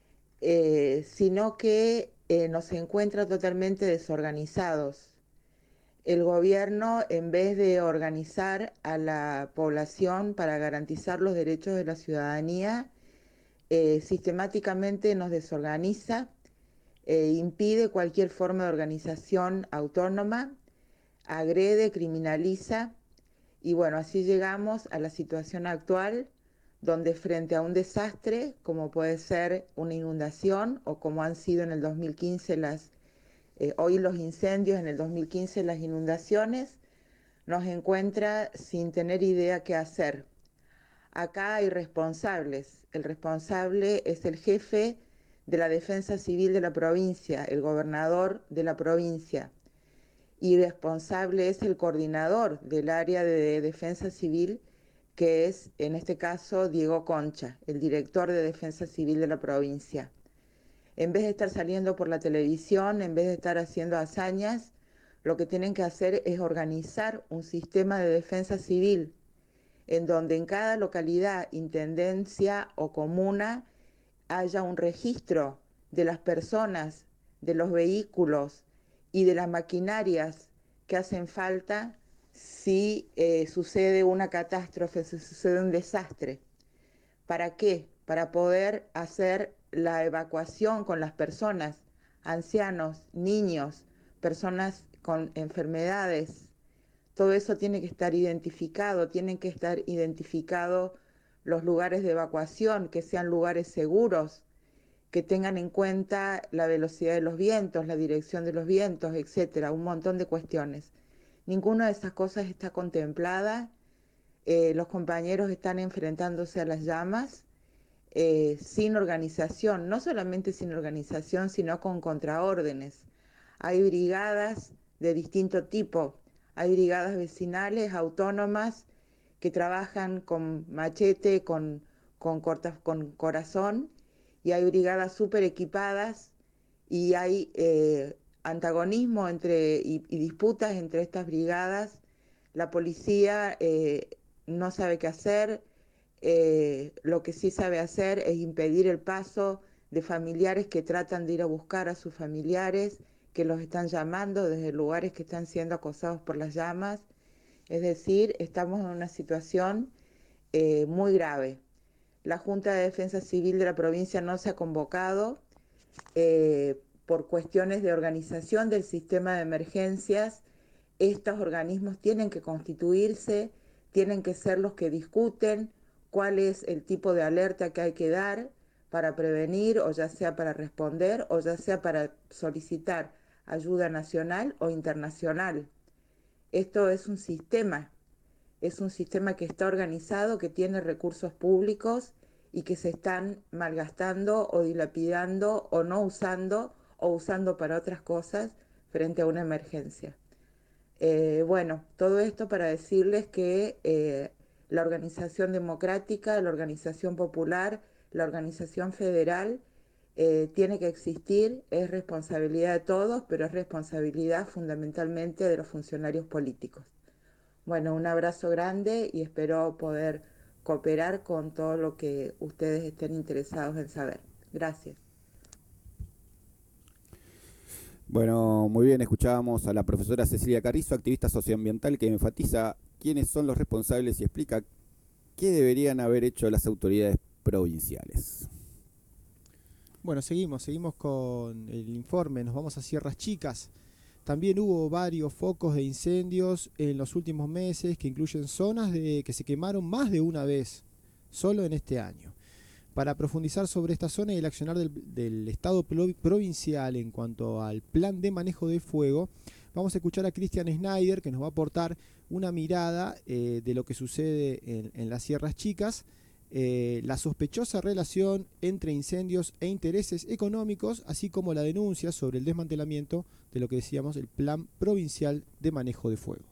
sino que nos encuentra totalmente desorganizados. El gobierno, en vez de organizar a la población para garantizar los derechos de la ciudadanía, sistemáticamente nos desorganiza, impide cualquier forma de organización autónoma, agrede, criminaliza y bueno, así llegamos a la situación actual donde frente a un desastre como puede ser una inundación o como han sido en el 2015 hoy los incendios, en el 2015 las inundaciones, nos encuentra sin tener idea qué hacer. Acá hay responsables. El responsable es el jefe de la Defensa Civil de la provincia, el gobernador de la provincia. Y responsable es el coordinador del área de Defensa Civil, que es, en este caso, Diego Concha, el director de Defensa Civil de la provincia. En vez de estar saliendo por la televisión, en vez de estar haciendo hazañas, lo que tienen que hacer es organizar un sistema de defensa civil en donde en cada localidad, intendencia o comuna haya un registro de las personas, de los vehículos y de las maquinarias que hacen falta si sucede una catástrofe, si sucede un desastre. ¿Para qué? Para poder hacer la evacuación con las personas, ancianos, niños, personas con enfermedades. Todo eso tiene que estar identificado, tienen que estar identificados los lugares de evacuación, que sean lugares seguros, que tengan en cuenta la velocidad de los vientos, la dirección de los vientos, etcétera, un montón de cuestiones. Ninguna de esas cosas está contemplada. Los compañeros están enfrentándose a las llamas sin organización, no solamente sin organización, sino con contraórdenes. Hay brigadas de distinto tipo, hay brigadas vecinales, autónomas, que trabajan con machete, con corazón, y hay brigadas súper equipadas, y hay antagonismo y disputas entre estas brigadas. La policía no sabe qué hacer. Lo que sí sabe hacer es impedir el paso de familiares que tratan de ir a buscar a sus familiares, que los están llamando desde lugares que están siendo acosados por las llamas. Es decir, estamos en una situación muy grave. La Junta de Defensa Civil de la provincia no se ha convocado por cuestiones de organización del sistema de emergencias. Estos organismos tienen que constituirse, tienen que ser los que discuten cuál es el tipo de alerta que hay que dar para prevenir, o ya sea para responder, o ya sea para solicitar ayuda nacional o internacional. Esto es un sistema que está organizado, que tiene recursos públicos y que se están malgastando o dilapidando o no usando o usando para otras cosas frente a una emergencia. Bueno, todo esto para decirles que La organización democrática, la organización popular, la organización federal tiene que existir, es responsabilidad de todos, pero es responsabilidad fundamentalmente de los funcionarios políticos. Bueno, un abrazo grande y espero poder cooperar con todo lo que ustedes estén interesados en saber. Gracias. Bueno, muy bien, escuchábamos a la profesora Cecilia Carrizo, activista socioambiental, que enfatiza quiénes son los responsables y explica qué deberían haber hecho las autoridades provinciales. Bueno, seguimos con el informe, nos vamos a Sierras Chicas. También hubo varios focos de incendios en los últimos meses que incluyen zonas que se quemaron más de una vez, solo en este año. Para profundizar sobre esta zona y el accionar del Estado provincial en cuanto al plan de manejo de fuego, vamos a escuchar a Cristian Schneider, que nos va a aportar una mirada de lo que sucede en las Sierras Chicas, la sospechosa relación entre incendios e intereses económicos, así como la denuncia sobre el desmantelamiento de lo que decíamos, el Plan Provincial de Manejo de Fuego.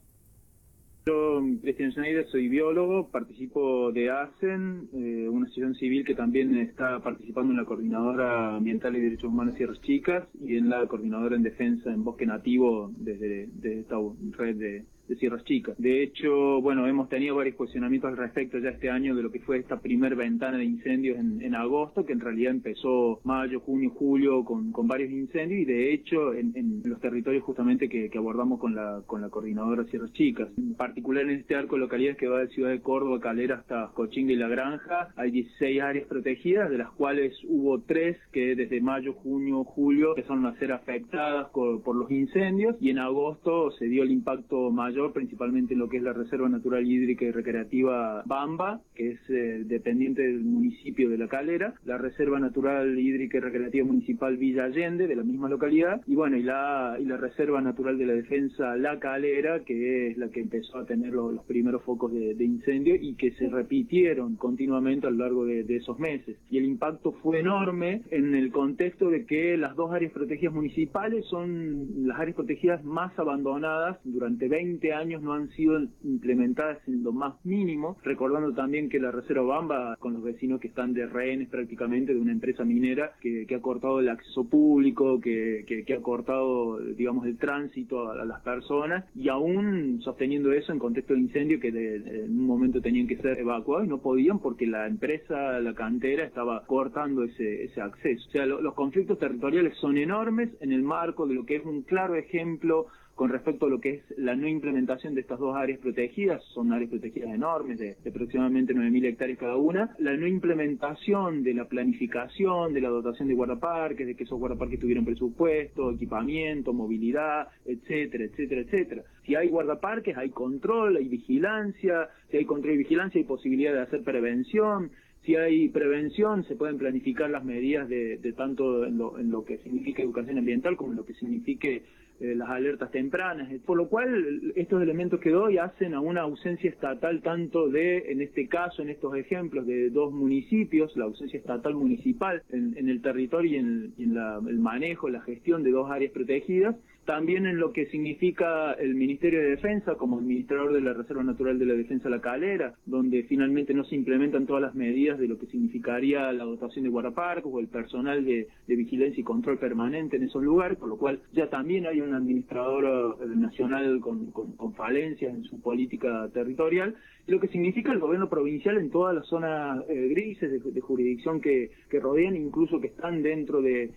Yo, Cristian Schneider, soy biólogo, participo de ASEN, una asociación civil que también está participando en la Coordinadora Ambiental y Derechos Humanos Sierras Chicas y en la Coordinadora en Defensa en Bosque Nativo desde esta red de Sierras Chicas. De hecho, bueno, hemos tenido varios cuestionamientos al respecto ya este año de lo que fue esta primer ventana de incendios en agosto, que en realidad empezó mayo, junio, julio con varios incendios y de hecho en los territorios justamente que abordamos con la Coordinadora Sierras Chicas. En particular en este arco de localidades que va de Ciudad de Córdoba, Calera hasta Cochinga y La Granja, hay 16 áreas protegidas, de las cuales hubo 3 que desde mayo, junio, julio empezaron a ser afectadas por los incendios y en agosto se dio el impacto mayor principalmente en lo que es la Reserva Natural Hídrica y Recreativa Bamba, que es dependiente del municipio de La Calera, la Reserva Natural Hídrica y Recreativa Municipal Villa Allende, de la misma localidad, y bueno, y la Reserva Natural de la Defensa La Calera, que es la que empezó a tener los primeros focos de incendio y que se repitieron continuamente a lo largo de esos meses. Y el impacto fue enorme en el contexto de que las 2 áreas protegidas municipales son las áreas protegidas más abandonadas durante 20 años, no han sido implementadas en lo más mínimo, recordando también que la Reserva Bamba, con los vecinos que están de rehenes prácticamente de una empresa minera que ha cortado el acceso público, que ha cortado, digamos, el tránsito a las personas, y aún sosteniendo eso en contexto de incendio que en un momento tenían que ser evacuados y no podían porque la empresa, la cantera, estaba cortando ese acceso. O sea, los conflictos territoriales son enormes en el marco de lo que es un claro ejemplo con respecto a lo que es la no implementación de estas 2 áreas protegidas. Son áreas protegidas enormes de aproximadamente 9.000 hectáreas cada una. La no implementación de la planificación, de la dotación de guardaparques, de que esos guardaparques tuvieran presupuesto, equipamiento, movilidad, etcétera, etcétera, etcétera. Si hay guardaparques, hay control, hay vigilancia. Si hay control y vigilancia, hay posibilidad de hacer prevención. Si hay prevención, se pueden planificar las medidas de tanto en lo que significa educación ambiental como en lo que signifique las alertas tempranas, por lo cual estos elementos que doy hacen a una ausencia estatal tanto en este caso, en estos ejemplos de 2 municipios, la ausencia estatal municipal en el territorio y en el manejo, la gestión de 2 áreas protegidas, también en lo que significa el Ministerio de Defensa como administrador de la Reserva Natural de la Defensa La Calera, donde finalmente no se implementan todas las medidas de lo que significaría la dotación de guardaparques o el personal de vigilancia y control permanente en esos lugares, por lo cual ya también hay un administrador nacional con falencias en su política territorial, y lo que significa el gobierno provincial en todas las zonas grises de jurisdicción que rodean, incluso que están dentro de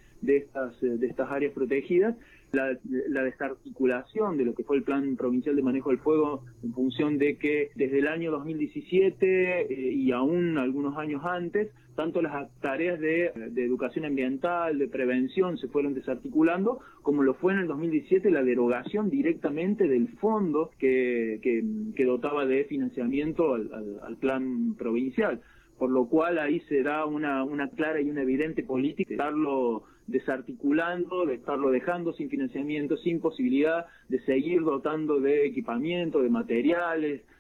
estas áreas protegidas, la desarticulación de lo que fue el Plan Provincial de Manejo del Fuego en función de que desde el año 2017 y aún algunos años antes, tanto las tareas de educación ambiental, de prevención se fueron desarticulando, como lo fue en el 2017 la derogación directamente del fondo que dotaba de financiamiento al plan provincial. Por lo cual ahí se da una clara y una evidente política de estarlo desarticulando, de estarlo dejando sin financiamiento, sin posibilidad de seguir dotando de equipamiento, de materiales,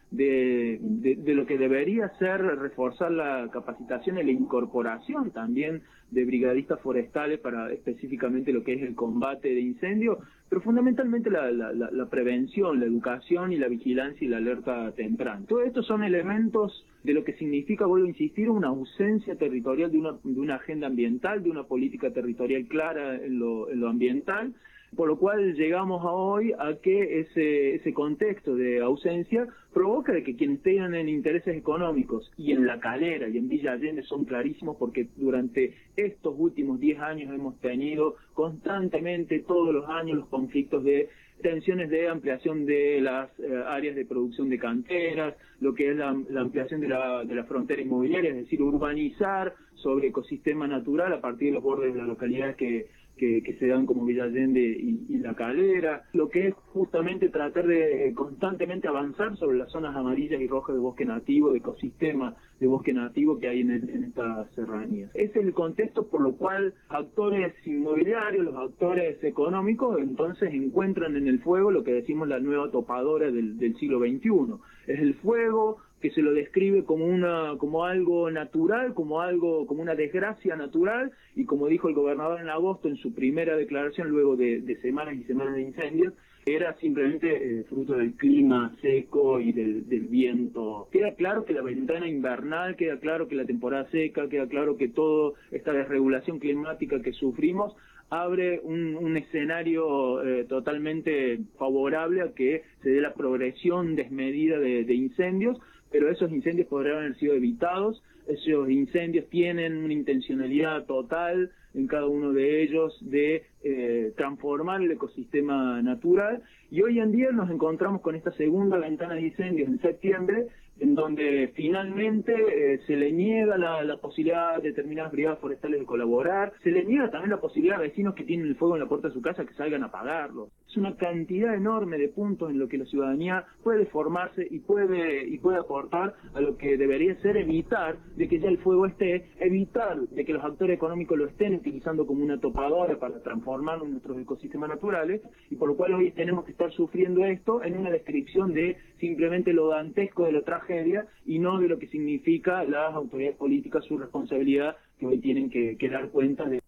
de lo que debería ser reforzar la capacitación y la incorporación también de brigadistas forestales para específicamente lo que es el combate de incendios, pero fundamentalmente la prevención, la educación y la vigilancia y la alerta temprana. Todos estos son elementos de lo que significa, vuelvo a insistir, una ausencia territorial de una agenda ambiental, de una política territorial clara en lo ambiental, por lo cual llegamos a hoy a que ese contexto de ausencia provoca de que quienes tengan intereses económicos, y en La Calera y en Villa Allende son clarísimos, porque durante estos últimos 10 años hemos tenido constantemente, todos los años, los conflictos de tensiones de ampliación de las áreas de producción de canteras, lo que es la ampliación de la frontera inmobiliaria, es decir, urbanizar sobre ecosistema natural a partir de los bordes de las localidades que se dan como Villa Allende y La Calera, lo que es justamente tratar de constantemente avanzar sobre las zonas amarillas y rojas de bosque nativo, de ecosistema de bosque nativo que hay en estas serranías. Ese es el contexto por lo cual actores inmobiliarios, los actores económicos, entonces encuentran en el fuego lo que decimos la nueva topadora del siglo XXI. Es el fuego que se lo describe como algo natural, como una desgracia natural, y como dijo el gobernador en agosto en su primera declaración luego de semanas y semanas de incendios, era simplemente fruto del clima seco y del viento. Queda claro que la ventana invernal, queda claro que la temporada seca, queda claro que toda esta desregulación climática que sufrimos abre un escenario totalmente favorable a que se dé la progresión desmedida de incendios, pero esos incendios podrían haber sido evitados. Esos incendios tienen una intencionalidad total en cada uno de ellos de transformar el ecosistema natural, y hoy en día nos encontramos con esta segunda ventana de incendios en septiembre, en donde finalmente se le niega la posibilidad a determinadas brigadas forestales de colaborar, se le niega también la posibilidad a vecinos que tienen el fuego en la puerta de su casa que salgan a apagarlo. Es una cantidad enorme de puntos en lo que la ciudadanía puede formarse y puede aportar a lo que debería ser evitar de que ya el fuego esté, evitar de que los actores económicos lo estén utilizando como una topadora para transformar nuestros ecosistemas naturales, y por lo cual hoy tenemos que estar sufriendo esto en una descripción de simplemente lo dantesco de la tragedia y no de lo que significa las autoridades políticas, su responsabilidad, que hoy tienen que dar cuenta de.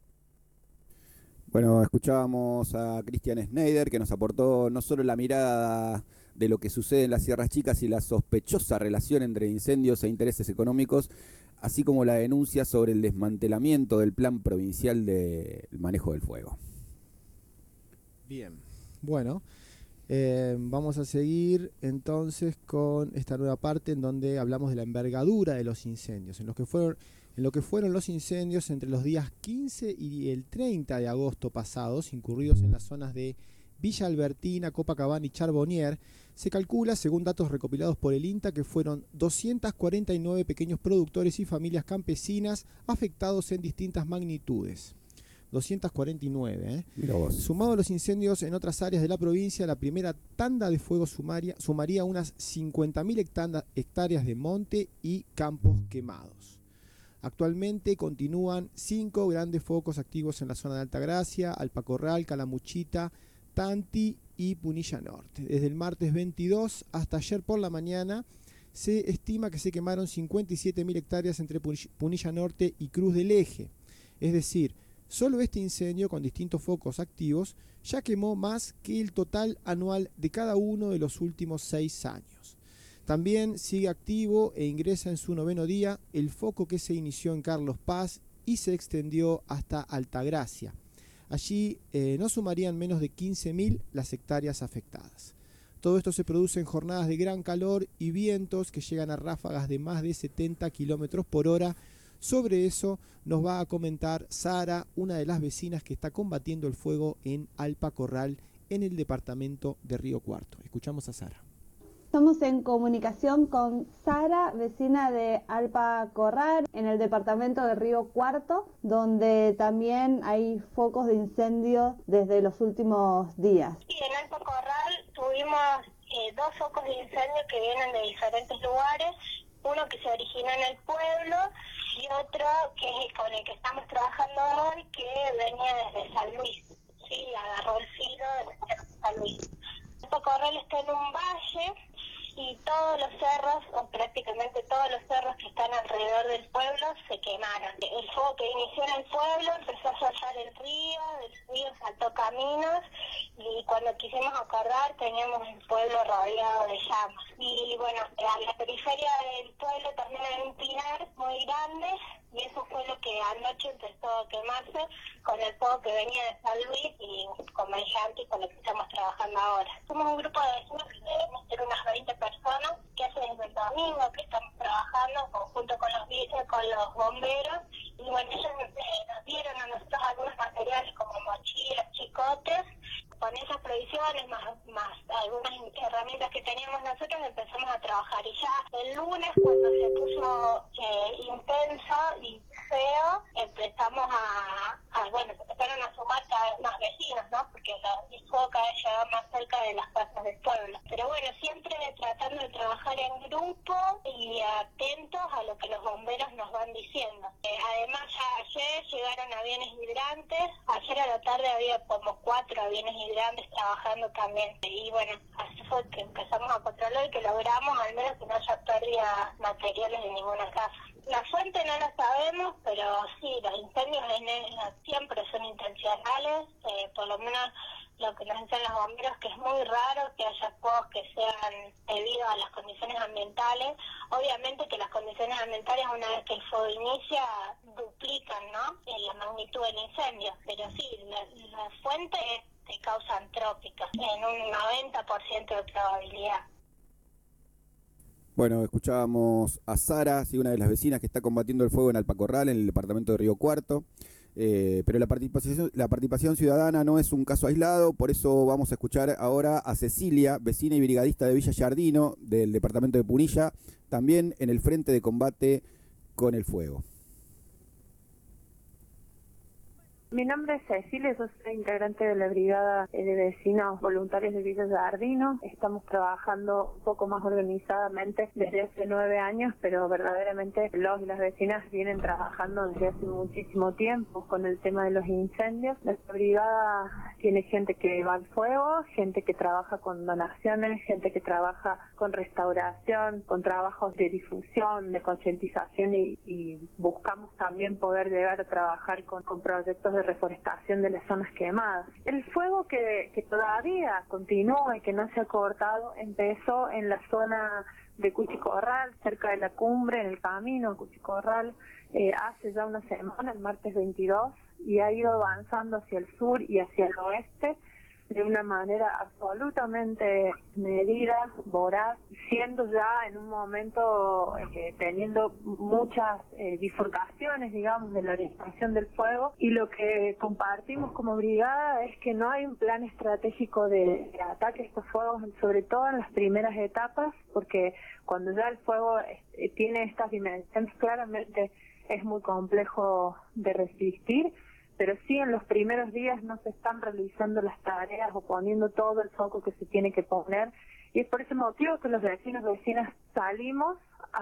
Bueno, escuchábamos a Christian Schneider, que nos aportó no solo la mirada de lo que sucede en las Sierras Chicas y la sospechosa relación entre incendios e intereses económicos, así como la denuncia sobre el desmantelamiento del plan provincial del manejo del fuego. Bien, bueno, vamos a seguir entonces con esta nueva parte en donde hablamos de la envergadura de los incendios, en lo que fueron los incendios entre los días 15 y el 30 de agosto pasados, incurridos en las zonas de Villa Albertina, Copacabana y Charbonnier. Se calcula, según datos recopilados por el INTA, que fueron 249 pequeños productores y familias campesinas afectados en distintas magnitudes. 249, Sumado a los incendios en otras áreas de la provincia, la primera tanda de fuego sumaría unas 50.000 hectáreas de monte y campos quemados. Actualmente continúan 5 grandes focos activos en la zona de Altagracia, Alpacorral, Calamuchita, Tanti y Punilla Norte. Desde el martes 22 hasta ayer por la mañana se estima que se quemaron 57.000 hectáreas entre Punilla Norte y Cruz del Eje. Es decir, solo este incendio con distintos focos activos ya quemó más que el total anual de cada uno de los últimos 6 años. También sigue activo e ingresa en su 9º día el foco que se inició en Carlos Paz y se extendió hasta Altagracia. Allí no sumarían menos de 15.000 las hectáreas afectadas. Todo esto se produce en jornadas de gran calor y vientos que llegan a ráfagas de más de 70 kilómetros por hora. Sobre eso nos va a comentar Sara, una de las vecinas que está combatiendo el fuego en Alpacorral, en el departamento de Río Cuarto. Escuchamos a Sara. Estamos en comunicación con Sara, vecina de Alpacorral, en el departamento de Río Cuarto, donde también hay focos de incendio desde los últimos días. Sí, en Alpacorral tuvimos 2 focos de incendio que vienen de diferentes lugares, uno que se originó en el pueblo y otro que es con el que estamos trabajando hoy, que venía desde San Luis, sí, agarró el filo desde San Luis. Alpacorral está en un valle y todos los cerros, o prácticamente todos los cerros que están alrededor del pueblo, se quemaron. El fuego que inició en el pueblo empezó a saltar el río saltó caminos, y cuando quisimos acordar teníamos el pueblo rodeado de llamas. Y bueno, a la periferia del pueblo también hay un pinar muy grande, y eso fue lo que anoche empezó a quemarse con el fuego que venía de San Luis y con Mayante, con lo que estamos trabajando ahora. Somos un grupo de vecinos que debemos ser unas 20 personas que hace desde el domingo que estamos trabajando junto con los bomberos, y bueno, ellos nos dieron a nosotros algunos materiales como mochilas, chicotes. Con esas provisiones más algunas herramientas que teníamos nosotros empezamos a trabajar, y ya el lunes, cuando se puso intenso y feo, empezamos bueno, se empezaron a sumar cada vez más vecinos, ¿no? Porque el fuego cada vez llegaba más cerca de las casas del pueblo. Pero bueno, siempre tratando de trabajar en grupo y atentos a lo que los bomberos nos van diciendo. Además, ya ayer llegaron aviones hidrantes. Ayer a la tarde había como 4 aviones hidrantes trabajando también. Y bueno, así fue que empezamos a controlar y que logramos al menos que no haya pérdidas materiales en ninguna casa. La fuente no la sabemos, pero sí, los incendios siempre son intencionales, por lo menos lo que nos dicen los bomberos, que es muy raro que haya fuegos que sean debido a las condiciones ambientales. Obviamente que las condiciones ambientales, una vez que el fuego inicia, duplican, ¿no?, en la magnitud del incendio, pero sí, la fuente es de causa antrópica, en un 90% de probabilidad. Bueno, escuchábamos a Sara, sí, una de las vecinas que está combatiendo el fuego en Alpacorral, en el departamento de Río Cuarto. Pero la participación ciudadana no es un caso aislado, por eso vamos a escuchar ahora a Cecilia, vecina y brigadista de Villa Yardino, del departamento de Punilla, también en el frente de combate con el fuego. Mi nombre es Cecilia, yo soy integrante de la brigada de vecinos voluntarios de Villa Yardino. Estamos trabajando un poco más organizadamente desde hace 9 años, pero verdaderamente los y las vecinas vienen trabajando desde hace muchísimo tiempo con el tema de los incendios. Nuestra brigada tiene gente que va al fuego, gente que trabaja con donaciones, gente que trabaja con restauración, con trabajos de difusión, de concientización y buscamos también poder llegar a trabajar con proyectos de reforestación de las zonas quemadas. El fuego que todavía continúa y que no se ha cortado empezó en la zona de Cuchicorral, cerca de la cumbre, en el camino a Cuchicorral, hace ya una semana, el martes 22, y ha ido avanzando hacia el sur y hacia el oeste de una manera absolutamente medida, voraz, siendo ya en un momento teniendo muchas bifurcaciones, digamos, de la orientación del fuego, y lo que compartimos como brigada es que no hay un plan estratégico de ataque a estos fuegos, sobre todo en las primeras etapas, porque cuando ya el fuego tiene estas dimensiones, claramente es muy complejo de resistir, pero sí en los primeros días no se están realizando las tareas o poniendo todo el foco que se tiene que poner, y es por ese motivo que los vecinos y vecinas salimos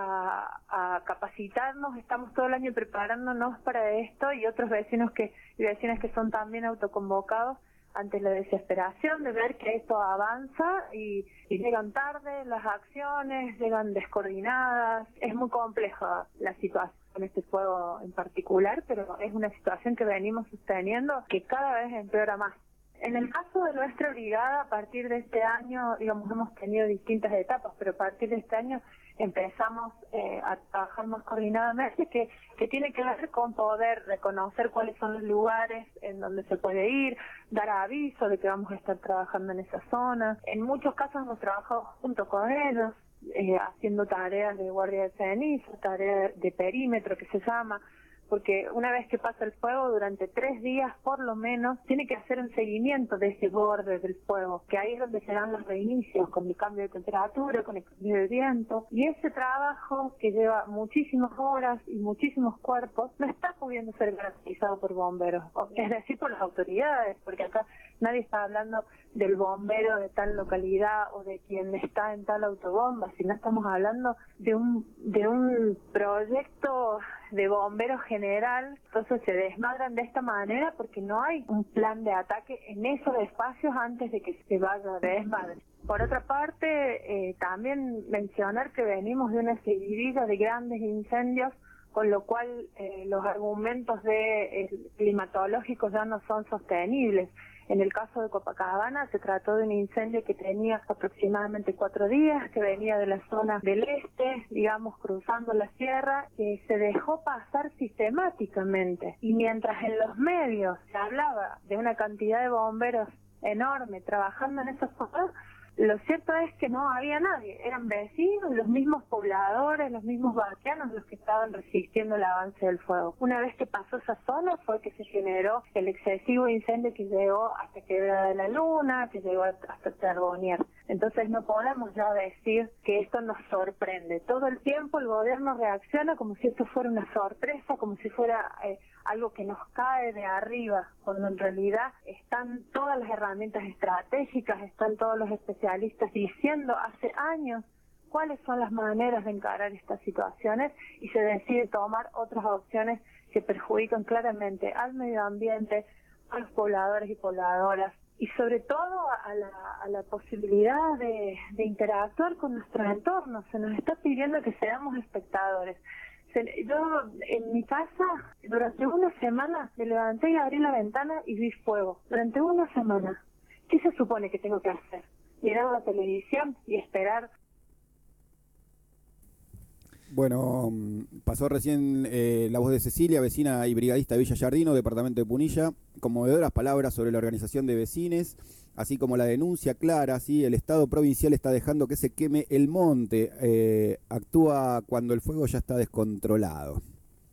a capacitarnos, estamos todo el año preparándonos para esto, y otros vecinos y vecinas que son también autoconvocados ante la desesperación de ver que esto avanza y llegan tarde las acciones, llegan descoordinadas. Es muy compleja la situación con este fuego en particular, pero es una situación que venimos sosteniendo que cada vez empeora más. En el caso de nuestra brigada, a partir de este año, digamos, hemos tenido distintas etapas, pero a partir de este año empezamos a trabajar más coordinadamente, que tiene que ver con poder reconocer cuáles son los lugares en donde se puede ir, dar aviso de que vamos a estar trabajando en esa zona. En muchos casos hemos trabajado junto con ellos, haciendo tareas de guardia de ceniza, tareas de perímetro que se llama, porque una vez que pasa el fuego, durante 3 días por lo menos, tiene que hacer un seguimiento de ese borde del fuego, que ahí es donde se dan los reinicios, con el cambio de temperatura, con el cambio de viento, y ese trabajo que lleva muchísimas horas y muchísimos cuerpos, no está pudiendo ser garantizado por bomberos, es decir, por las autoridades, porque acá nadie está hablando del bombero de tal localidad o de quien está en tal autobomba, sino estamos hablando de un proyecto de bomberos general. Entonces se desmadran de esta manera porque no hay un plan de ataque en esos espacios antes de que se vaya a desmadre. Por otra parte, también mencionar que venimos de una seguidilla de grandes incendios, con lo cual los argumentos climatológicos ya no son sostenibles. En el caso de Copacabana se trató de un incendio que tenía aproximadamente 4 días, que venía de la zona del este, digamos, cruzando la sierra, que se dejó pasar sistemáticamente. Y mientras en los medios se hablaba de una cantidad de bomberos enorme trabajando en esas zonas, lo cierto es que no había nadie, eran vecinos, los mismos pobladores, los mismos vaqueanos los que estaban resistiendo el avance del fuego. Una vez que pasó esa zona fue que se generó el excesivo incendio que llegó hasta Quebrada de la Luna, que llegó hasta Charbonnier. Entonces no podemos ya decir que esto nos sorprende. Todo el tiempo el gobierno reacciona como si esto fuera una sorpresa, como si fuera algo que nos cae de arriba, cuando en realidad están todas las herramientas estratégicas, están todos los especialistas diciendo hace años cuáles son las maneras de encarar estas situaciones y se decide tomar otras opciones que perjudican claramente al medio ambiente, a los pobladores y pobladoras y sobre todo a la posibilidad de interactuar con nuestro entorno. Se nos está pidiendo que seamos espectadores. Yo en mi casa durante una semana me levanté y abrí la ventana y vi fuego. Durante una semana. ¿Qué se supone que tengo que hacer? Mirar la televisión y esperar. Bueno, pasó recién la voz de Cecilia, vecina y brigadista de Villa Yardino, departamento de Punilla. Conmovedoras palabras sobre la organización de vecines, así como la denuncia clara, ¿sí? El Estado provincial está dejando que se queme el monte, actúa cuando el fuego ya está descontrolado.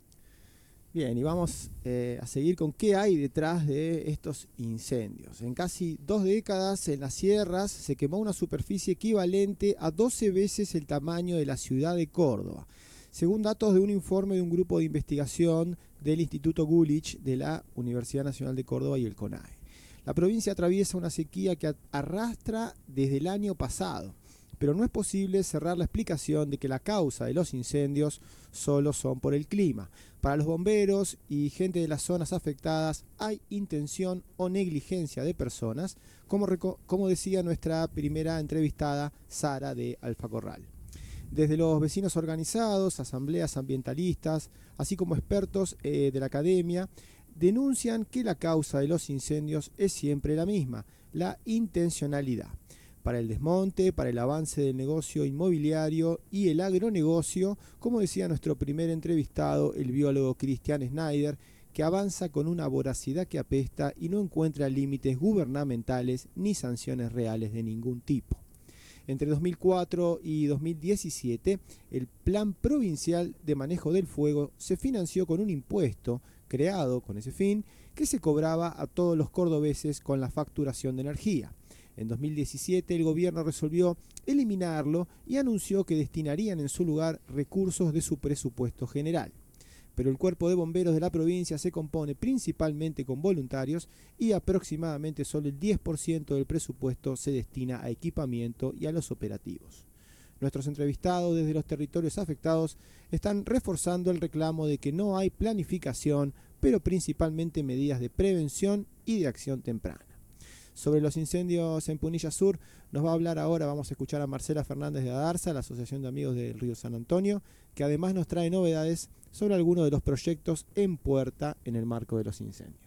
Bien, y vamos a seguir con qué hay detrás de estos incendios. En casi 2 décadas en las sierras se quemó una superficie equivalente a 12 veces el tamaño de la ciudad de Córdoba, según datos de un informe de un grupo de investigación del Instituto Gulich de la Universidad Nacional de Córdoba y el CONAE. La provincia atraviesa una sequía que arrastra desde el año pasado, pero no es posible cerrar la explicación de que la causa de los incendios solo son por el clima. Para los bomberos y gente de las zonas afectadas hay intención o negligencia de personas, como decía nuestra primera entrevistada, Sara de Alfacorral. Desde los vecinos organizados, asambleas ambientalistas, así como expertos de la academia, denuncian que la causa de los incendios es siempre la misma, la intencionalidad. Para el desmonte, para el avance del negocio inmobiliario y el agronegocio, como decía nuestro primer entrevistado, el biólogo Christian Schneider, que avanza con una voracidad que apesta y no encuentra límites gubernamentales ni sanciones reales de ningún tipo. Entre 2004 y 2017, el Plan Provincial de Manejo del Fuego se financió con un impuesto creado con ese fin que se cobraba a todos los cordobeses con la facturación de energía. En 2017 el gobierno resolvió eliminarlo y anunció que destinarían en su lugar recursos de su presupuesto general. Pero el cuerpo de bomberos de la provincia se compone principalmente con voluntarios y aproximadamente solo el 10% del presupuesto se destina a equipamiento y a los operativos. Nuestros entrevistados desde los territorios afectados están reforzando el reclamo de que no hay planificación, pero principalmente medidas de prevención y de acción temprana. Sobre los incendios en Punilla Sur nos va a hablar ahora, vamos a escuchar a Marcela Fernández de Adarza, la Asociación de Amigos del Río San Antonio, que además nos trae novedades sobre algunos de los proyectos en puerta en el marco de los incendios.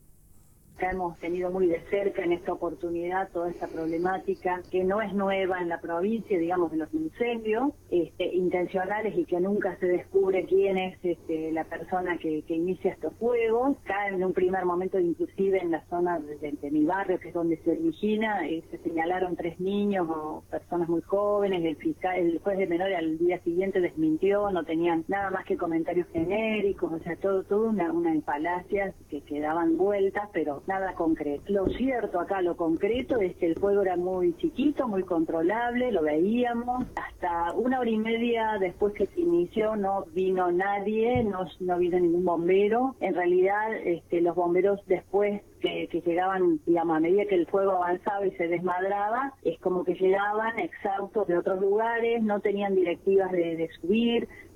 Hemos tenido muy de cerca en esta oportunidad toda esta problemática que no es nueva en la provincia, digamos, de los incendios intencionales y que nunca se descubre quién es la persona que inicia estos fuegos. Acá en un primer momento, inclusive en la zona de mi barrio, que es donde se origina, se señalaron 3 niños o personas muy jóvenes. El juez de menor al día siguiente desmintió, no tenían nada más que comentarios genéricos, o sea, todo una empalacia que daban vueltas, pero nada concreto. Lo cierto acá, lo concreto, es que el fuego era muy chiquito, muy controlable, lo veíamos. Hasta 1 hora y media después que se inició no vino nadie, no vino ningún bombero. En realidad, los bomberos después que llegaban, digamos, a medida que el fuego avanzaba y se desmadraba, es como que llegaban exhaustos de otros lugares, no tenían directivas de subir,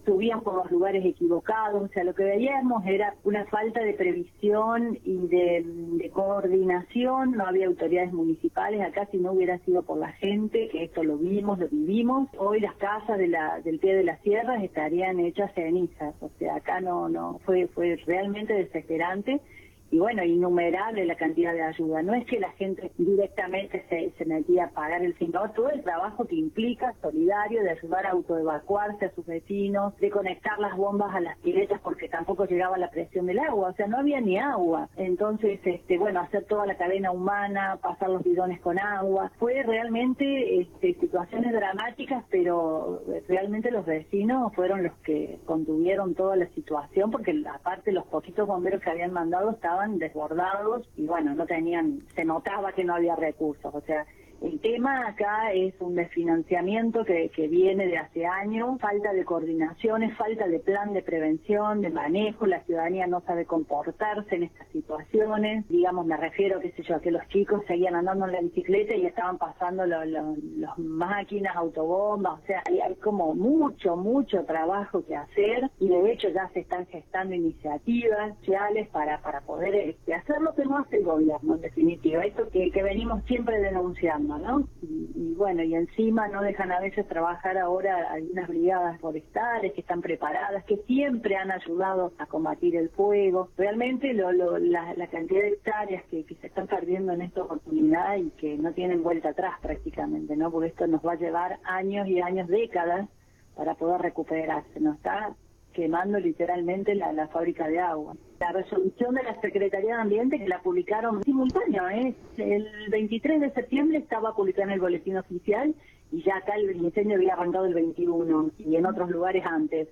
subían por los lugares equivocados, o sea, lo que veíamos era una falta de previsión y de coordinación. No había autoridades municipales acá. Si no hubiera sido por la gente, que esto lo vimos, lo vivimos, hoy las casas del pie de las sierras estarían hechas cenizas. O sea, acá no fue realmente desesperante. Y bueno, innumerable la cantidad de ayuda. No es que la gente directamente se metía a pagar el sino todo el trabajo que implica solidario de ayudar a autoevacuarse a sus vecinos, de conectar las bombas a las piletas porque tampoco llegaba la presión del agua, o sea, no había ni agua. Entonces, bueno, hacer toda la cadena humana, pasar los bidones con agua. Fue realmente situaciones dramáticas, pero realmente los vecinos fueron los que contuvieron toda la situación, porque aparte los poquitos bomberos que habían mandado estaban desbordados y bueno, se notaba que no había recursos. O sea, el tema acá es un desfinanciamiento que viene de hace años, falta de coordinaciones, falta de plan de prevención, de manejo. La ciudadanía no sabe comportarse en estas situaciones. Digamos, me refiero, qué sé yo, a que los chicos seguían andando en la bicicleta y estaban pasando las máquinas, autobombas. O sea, hay como mucho trabajo que hacer, y de hecho ya se están gestando iniciativas sociales para poder hacer lo que no hace el gobierno, en definitiva. Esto que venimos siempre denunciando, ¿no? Y bueno, y encima no dejan a veces trabajar ahora algunas brigadas forestales que están preparadas, que siempre han ayudado a combatir el fuego. Realmente la cantidad de hectáreas que se están perdiendo en esta oportunidad y que no tienen vuelta atrás prácticamente, ¿no? Porque esto nos va a llevar años y años, décadas, para poder recuperarse. Nos está quemando literalmente la fábrica de agua. La resolución de la Secretaría de Ambiente, que la publicaron simultáneo, el 23 de septiembre estaba publicada en el Boletín Oficial, y ya acá el incendio había arrancado el 21 y en otros lugares antes.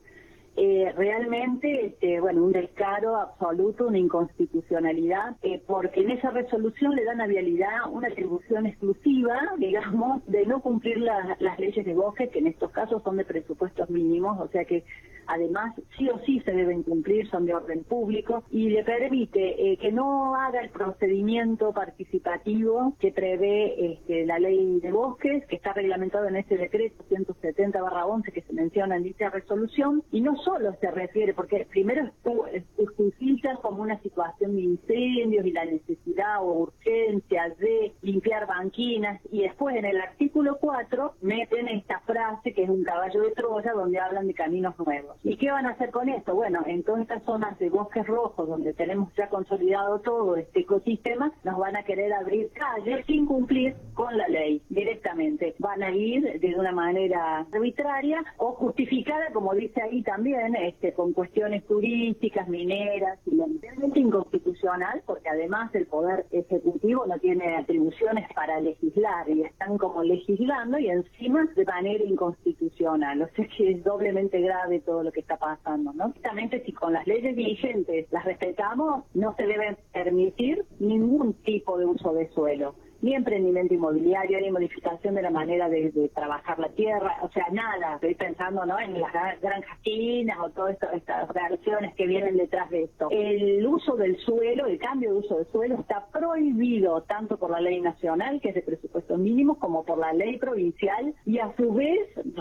Realmente, bueno, un descaro absoluto, una inconstitucionalidad, porque en esa resolución le dan a Vialidad una atribución exclusiva, digamos, de no cumplir las leyes de bosque, que en estos casos son de presupuestos mínimos, o sea que además sí o sí se deben cumplir, son de orden público, y le permite que no haga el procedimiento participativo que prevé la ley de bosques, que está reglamentado en este decreto 170/11 que se menciona en dicha resolución. Y no solo se refiere, porque primero justifica como una situación de incendios y la necesidad o urgencia de limpiar banquinas, y después en el artículo 4 meten esta frase que es un caballo de Troya, donde hablan de caminos nuevos. ¿Y qué van a hacer con esto? Bueno, en todas estas zonas de bosques rojos, donde tenemos ya consolidado todo este ecosistema, nos van a querer abrir calles sin cumplir con la ley directamente. Van a ir de una manera arbitraria o justificada, como dice ahí también, con cuestiones turísticas, mineras, y realmente inconstitucional, porque además el Poder Ejecutivo no tiene atribuciones para legislar, y están como legislando y encima de manera inconstitucional. O sea que es doblemente grave todo lo que está pasando, ¿no? Justamente si con las leyes vigentes las respetamos, no se debe permitir ningún tipo de uso de suelo, ni emprendimiento inmobiliario, ni modificación de la manera de trabajar la tierra, o sea, nada. Estoy pensando, ¿no?, en las granjas chinas o todas estas reacciones que vienen detrás de esto. El uso del suelo, el cambio de uso del suelo está prohibido tanto por la ley nacional, que es de presupuestos mínimos, como por la ley provincial, y a su vez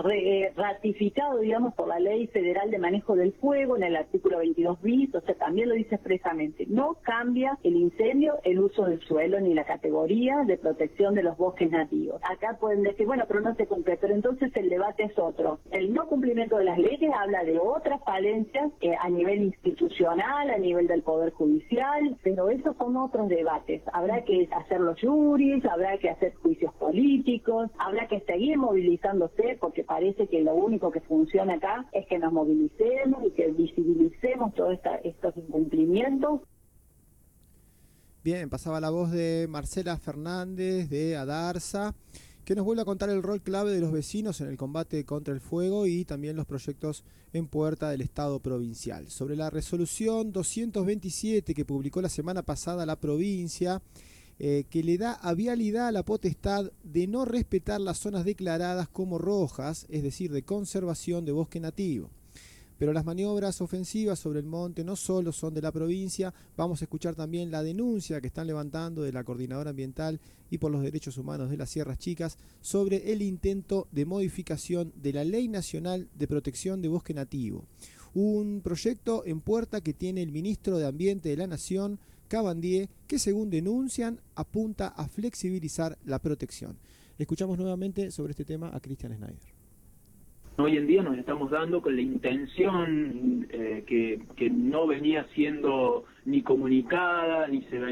ratificado, digamos, por la ley federal de manejo del fuego en el artículo 22 bis, o sea, también lo dice expresamente. No cambia el incendio el uso del suelo ni la categoría de protección de los bosques nativos. Acá pueden decir, bueno, pero no se cumple, pero entonces el debate es otro. El no cumplimiento de las leyes habla de otras falencias a nivel institucional, a nivel del Poder Judicial, pero esos son otros debates. Habrá que hacer los juris, habrá que hacer juicios políticos, habrá que seguir movilizándose, porque parece que lo único que funciona acá es que nos movilicemos y que visibilicemos todos estos incumplimientos. Bien, pasaba la voz de Marcela Fernández de Adarsa, que nos vuelve a contar el rol clave de los vecinos en el combate contra el fuego y también los proyectos en puerta del Estado provincial. Sobre la resolución 227 que publicó la semana pasada la provincia, que le da a Vialidad la potestad de no respetar las zonas declaradas como rojas, es decir, de conservación de bosque nativo. Pero las maniobras ofensivas sobre el monte no solo son de la provincia, vamos a escuchar también la denuncia que están levantando de la Coordinadora Ambiental y por los Derechos Humanos de las Sierras Chicas sobre el intento de modificación de la Ley Nacional de Protección de Bosque Nativo. Un proyecto en puerta que tiene el ministro de Ambiente de la Nación, Cabandier, que según denuncian apunta a flexibilizar la protección. Escuchamos nuevamente sobre este tema a Christian Schneider. Hoy en día nos estamos dando con la intención que no venía siendo ni comunicada, ni se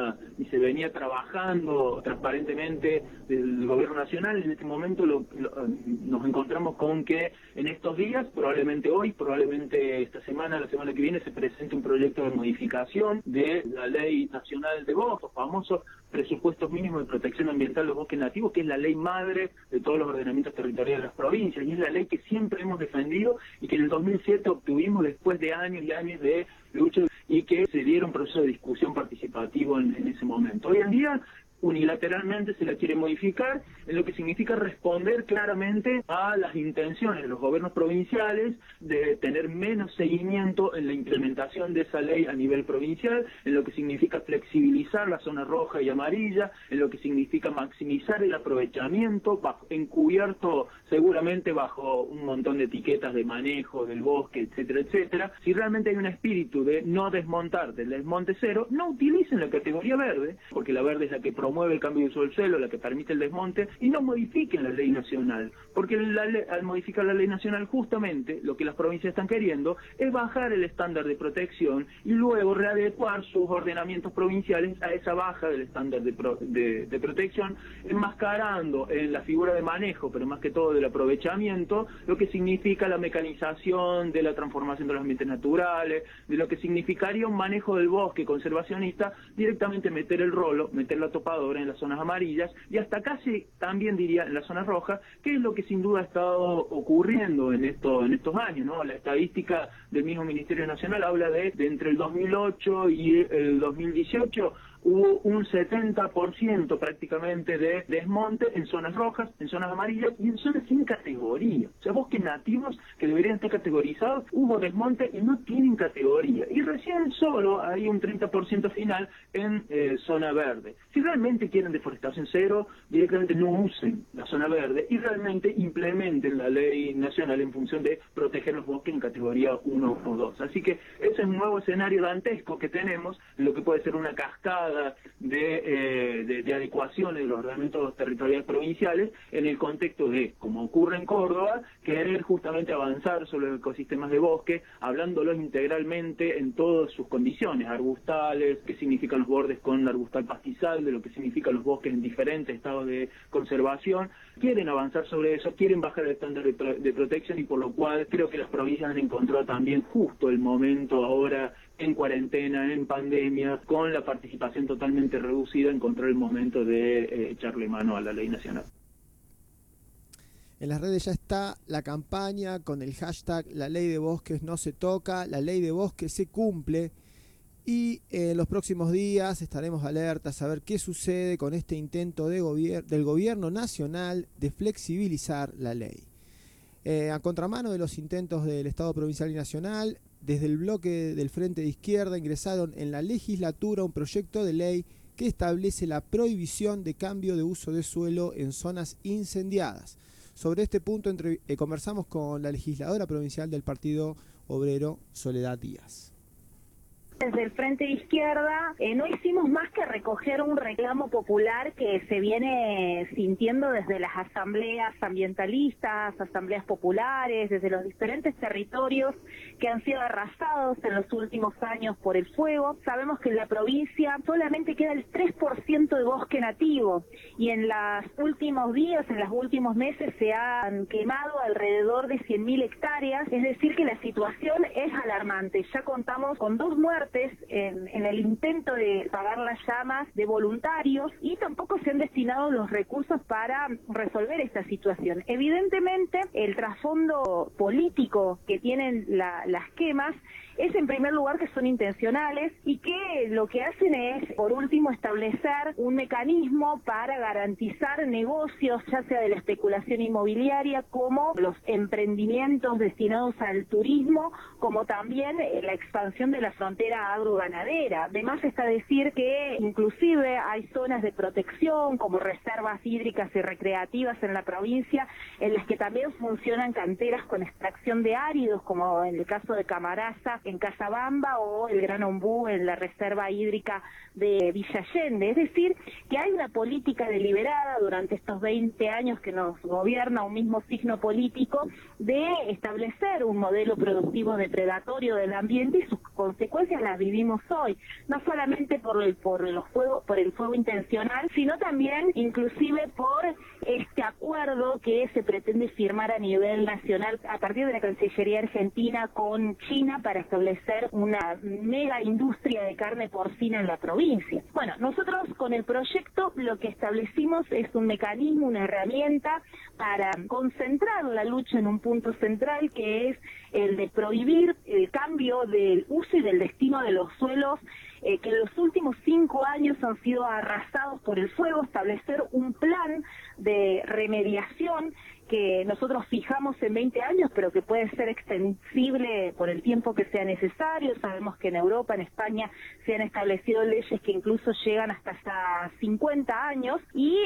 venía trabajando transparentemente del gobierno nacional. En este momento nos encontramos con que en estos días, probablemente hoy, probablemente esta semana, la semana que viene, se presente un proyecto de modificación de la Ley Nacional de Bosques, famosos presupuestos mínimos de protección ambiental de los bosques nativos, que es la ley madre de todos los ordenamientos territoriales de las provincias, y es la ley que siempre hemos defendido y que en el 2007 obtuvimos después de años y años de lucha y que se diera un proceso de discusión participativo en ese momento. Hoy en día unilateralmente se la quiere modificar, en lo que significa responder claramente a las intenciones de los gobiernos provinciales de tener menos seguimiento en la implementación de esa ley a nivel provincial, en lo que significa flexibilizar la zona roja y amarilla, en lo que significa maximizar el aprovechamiento, encubierto seguramente bajo un montón de etiquetas de manejo del bosque, etcétera, etcétera. Si realmente hay un espíritu de no desmontar, del desmonte cero, no utilicen la categoría verde, porque la verde es la que promueve el cambio de uso del suelo, la que permite el desmonte, y no modifiquen la ley nacional, porque al modificar la ley nacional justamente lo que las provincias están queriendo es bajar el estándar de protección y luego readecuar sus ordenamientos provinciales a esa baja del estándar de protección, enmascarando en la figura de manejo, pero más que todo del aprovechamiento, lo que significa la mecanización de la transformación de los ambientes naturales, de lo que significaría un manejo del bosque conservacionista, directamente meter el rolo, meter la topadora en las zonas amarillas y hasta casi también diría en las zonas rojas, que es lo que sin duda ha estado ocurriendo en estos años, ¿no? La estadística del mismo Ministerio Nacional habla de entre el 2008 y el 2018 hubo un 70% prácticamente de desmonte en zonas rojas, en zonas amarillas y en zonas sin categoría. O sea, bosques nativos que deberían estar categorizados, hubo desmonte y no tienen categoría. Y recién solo hay un 30% final en zona verde. Si realmente quieren deforestación cero, directamente no usen la zona verde y realmente implementen la ley nacional en función de proteger los bosques en categoría 1 o 2. Así que ese es un nuevo escenario dantesco que tenemos, en lo que puede ser una cascada de adecuaciones de los ordenamientos territoriales provinciales en el contexto de, como ocurre en Córdoba, querer justamente avanzar sobre los ecosistemas de bosque, hablándolos integralmente en todas sus condiciones, arbustales, qué significan los bordes con arbustal pastizal, de lo que significan los bosques en diferentes estados de conservación. Quieren avanzar sobre eso, quieren bajar el estándar de protección y por lo cual creo que las provincias han encontrado también justo el momento ahora en cuarentena, en pandemia, con la participación totalmente reducida, encontrar el momento de echarle mano a la ley nacional. En las redes ya está la campaña con el hashtag La Ley de Bosques no se toca, la Ley de Bosques se cumple y en los próximos días estaremos alertas a ver qué sucede con este intento del gobierno nacional de flexibilizar la ley. A contramano de los intentos del Estado provincial y nacional, desde el bloque del Frente de Izquierda ingresaron en la legislatura un proyecto de ley que establece la prohibición de cambio de uso de suelo en zonas incendiadas. Sobre este punto conversamos con la legisladora provincial del Partido Obrero, Soledad Díaz. Desde el Frente de Izquierda no hicimos más que recoger un reclamo popular que se viene sintiendo desde las asambleas ambientalistas, asambleas populares, desde los diferentes territorios que han sido arrasados en los últimos años por el fuego. Sabemos que en la provincia solamente queda el 3% de bosque nativo y en los últimos días, en los últimos meses se han quemado alrededor de 100.000 hectáreas, es decir que la situación es alarmante. Ya contamos con 2 muertes en el intento de apagar las llamas de voluntarios y tampoco se han destinado los recursos para resolver esta situación. Evidentemente, el trasfondo político que tienen las quemas es en primer lugar que son intencionales y que lo que hacen es, por último, establecer un mecanismo para garantizar negocios, ya sea de la especulación inmobiliaria, como los emprendimientos destinados al turismo, como también la expansión de la frontera agroganadera. Además está decir que inclusive hay zonas de protección, como reservas hídricas y recreativas en la provincia, en las que también funcionan canteras con extracción de áridos, como en el caso de Camaraza en Casabamba o el Gran Ombú en la reserva hídrica de Villa Allende. Es decir, que hay una política deliberada durante estos 20 años que nos gobierna un mismo signo político de establecer un modelo productivo depredatorio del ambiente, y sus consecuencias las vivimos hoy, no solamente por el fuego intencional, sino también inclusive por este acuerdo que se pretende firmar a nivel nacional a partir de la Cancillería Argentina con China para establecer una mega industria de carne porcina en la provincia. Bueno, nosotros con el proyecto lo que establecimos es un mecanismo, una herramienta para concentrar la lucha en un punto central, que es el de prohibir el cambio del uso y del destino de los suelos que en los últimos 5 años han sido arrasados por el fuego, establecer un plan de remediación que nosotros fijamos en 20 años, pero que puede ser extensible por el tiempo que sea necesario. Sabemos que en Europa, en España, se han establecido leyes que incluso llegan hasta 50 años, y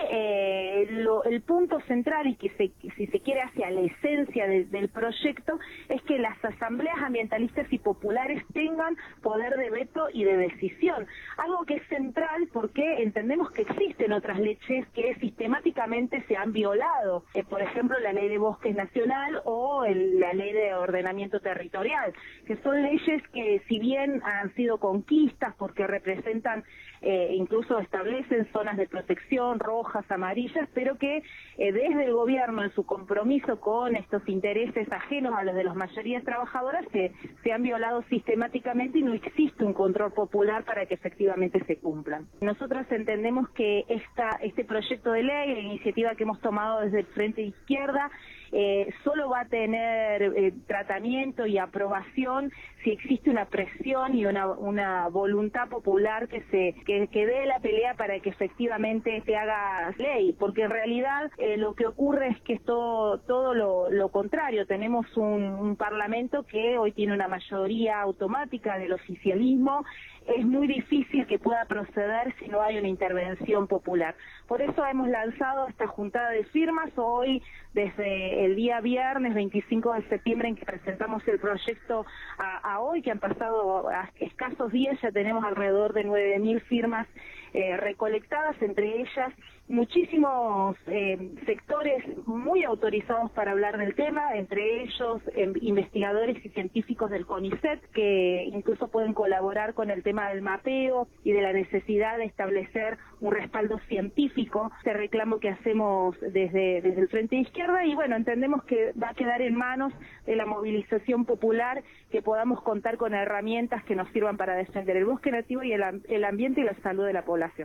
el punto central, y que si se quiere hacia la esencia del proyecto, es que las asambleas ambientalistas y populares tengan poder de veto y de decisión, algo que es central porque entendemos que existen otras leyes que sistemáticamente se han violado, por ejemplo la Ley de Bosques Nacional o la Ley de Ordenamiento Territorial, que son leyes que, si bien han sido conquistas porque representan, incluso establecen zonas de protección rojas, amarillas, pero que desde el gobierno, en su compromiso con estos intereses ajenos a los de las mayorías trabajadoras, se han violado sistemáticamente y no existe un control popular para que efectivamente se cumplan. Nosotros entendemos que este proyecto de ley, la iniciativa que hemos tomado desde el Frente de Izquierda, solo va a tener tratamiento y aprobación si existe una presión y una voluntad popular que dé la pelea para que efectivamente se haga ley, porque en realidad lo que ocurre es que es todo lo contrario. Tenemos un parlamento que hoy tiene una mayoría automática del oficialismo. Es muy difícil que pueda proceder si no hay una intervención popular. Por eso hemos lanzado esta juntada de firmas hoy, desde el día viernes 25 de septiembre en que presentamos el proyecto a hoy, que han pasado a escasos días, ya tenemos alrededor de 9.000 firmas recolectadas, entre ellas muchísimos sectores muy autorizados para hablar del tema, entre ellos investigadores y científicos del CONICET, que incluso pueden colaborar con el tema del mapeo y de la necesidad de establecer un respaldo científico, este reclamo que hacemos desde el Frente de Izquierda. Y bueno, entendemos que va a quedar en manos de la movilización popular, que podamos contar con herramientas que nos sirvan para defender el bosque nativo y el ambiente y la salud de la población.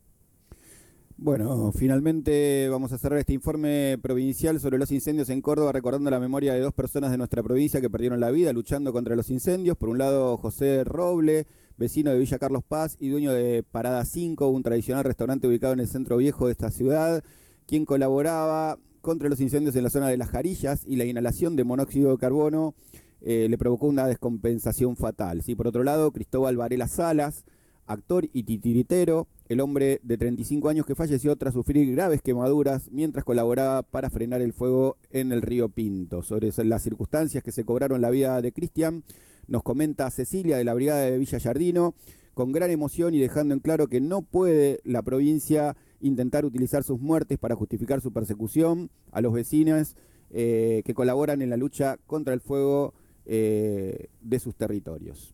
Bueno, finalmente vamos a cerrar este informe provincial sobre los incendios en Córdoba, recordando la memoria de 2 personas de nuestra provincia que perdieron la vida luchando contra los incendios. Por un lado, José Roble, vecino de Villa Carlos Paz y dueño de Parada 5, un tradicional restaurante ubicado en el centro viejo de esta ciudad, quien colaboraba contra los incendios en la zona de Las Jarillas, y la inhalación de monóxido de carbono le provocó una descompensación fatal. Sí, por otro lado, Cristóbal Varela Salas, actor y titiritero, el hombre de 35 años que falleció tras sufrir graves quemaduras mientras colaboraba para frenar el fuego en el río Pinto. Sobre las circunstancias que se cobraron la vida de Cristian, nos comenta Cecilia de la Brigada de Villa Yardino, con gran emoción y dejando en claro que no puede la provincia intentar utilizar sus muertes para justificar su persecución a los vecinos que colaboran en la lucha contra el fuego de sus territorios.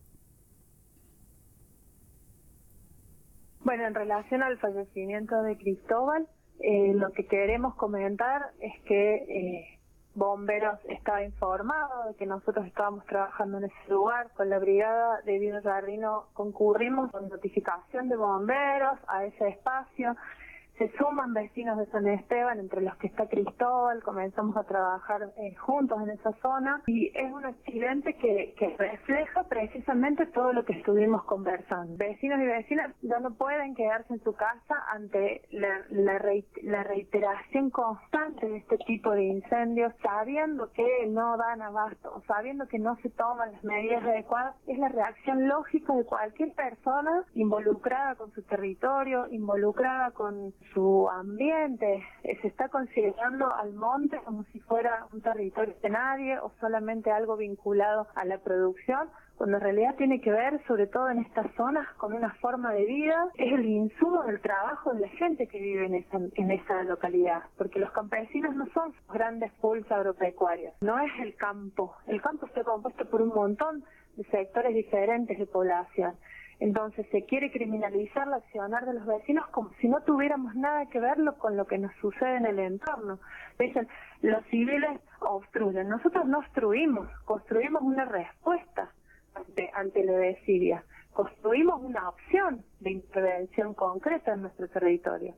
Bueno, en relación al fallecimiento de Cristóbal, lo que queremos comentar es que Bomberos estaba informado de que nosotros estábamos trabajando en ese lugar. Con la Brigada de Villa Yardino concurrimos con notificación de bomberos a ese espacio. se suman vecinos de San Esteban, entre los que está Cristóbal, comenzamos a trabajar juntos en esa zona, y es un accidente que refleja precisamente todo lo que estuvimos conversando. Vecinos y vecinas ya no pueden quedarse en su casa ante la reiteración constante de este tipo de incendios, sabiendo que no dan abasto, sabiendo que no se toman las medidas adecuadas. Es la reacción lógica de cualquier persona involucrada con su territorio, involucrada con su ambiente. Se está considerando al monte como si fuera un territorio de nadie o solamente algo vinculado a la producción, cuando en realidad tiene que ver, sobre todo en estas zonas, con una forma de vida. Es el insumo del trabajo de la gente que vive en esa localidad, porque los campesinos no son grandes pools agropecuarios, no es el campo está compuesto por un montón de sectores diferentes de población. Entonces se quiere criminalizar el accionar de los vecinos como si no tuviéramos nada que ver con lo que nos sucede en el entorno. Dicen, los civiles obstruyen. Nosotros no obstruimos, construimos una respuesta ante la desidia. Construimos una opción de intervención concreta en nuestro territorio.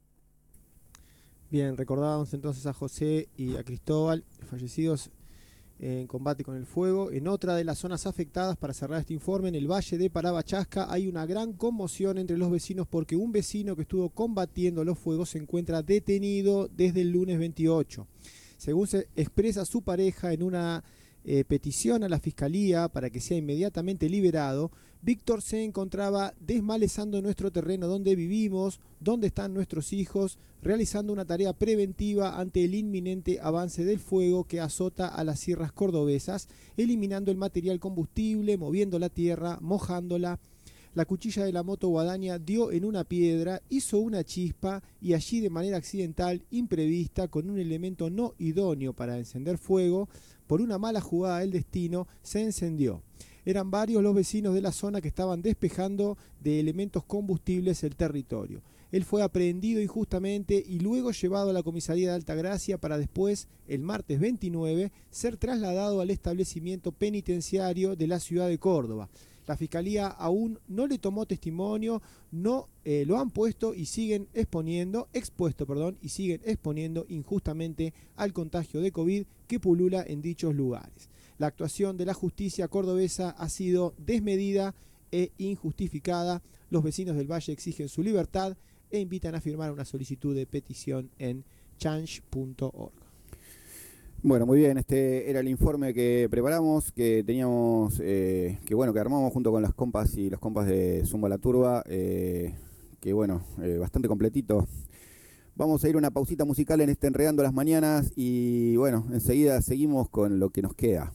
Bien, recordábamos entonces a José y a Cristóbal, fallecidos en combate con el fuego. En otra de las zonas afectadas, para cerrar este informe, en el Valle de Parabachasca, hay una gran conmoción entre los vecinos porque un vecino que estuvo combatiendo los fuegos se encuentra detenido desde el lunes 28. Según se expresa su pareja en una petición a la Fiscalía para que sea inmediatamente liberado, Víctor se encontraba desmalezando nuestro terreno donde vivimos, donde están nuestros hijos, realizando una tarea preventiva ante el inminente avance del fuego que azota a las sierras cordobesas, eliminando el material combustible, moviendo la tierra, mojándola. La cuchilla de la moto guadaña dio en una piedra, hizo una chispa y allí de manera accidental, imprevista, con un elemento no idóneo para encender fuego, por una mala jugada del destino, se encendió. Eran varios los vecinos de la zona que estaban despejando de elementos combustibles el territorio. Él fue aprehendido injustamente y luego llevado a la comisaría de Altagracia para después, el martes 29, ser trasladado al establecimiento penitenciario de la ciudad de Córdoba. La Fiscalía aún no le tomó testimonio, no lo han expuesto y siguen exponiendo injustamente al contagio de COVID que pulula en dichos lugares. La actuación de la justicia cordobesa ha sido desmedida e injustificada. Los vecinos del Valle exigen su libertad e invitan a firmar una solicitud de petición en change.org. Bueno, muy bien, este era el informe que preparamos, que teníamos, que armamos junto con las compas y los compas de Zumba la Turba, bastante completito. Vamos a ir a una pausita musical en este Enredando las Mañanas y bueno, enseguida seguimos con lo que nos queda.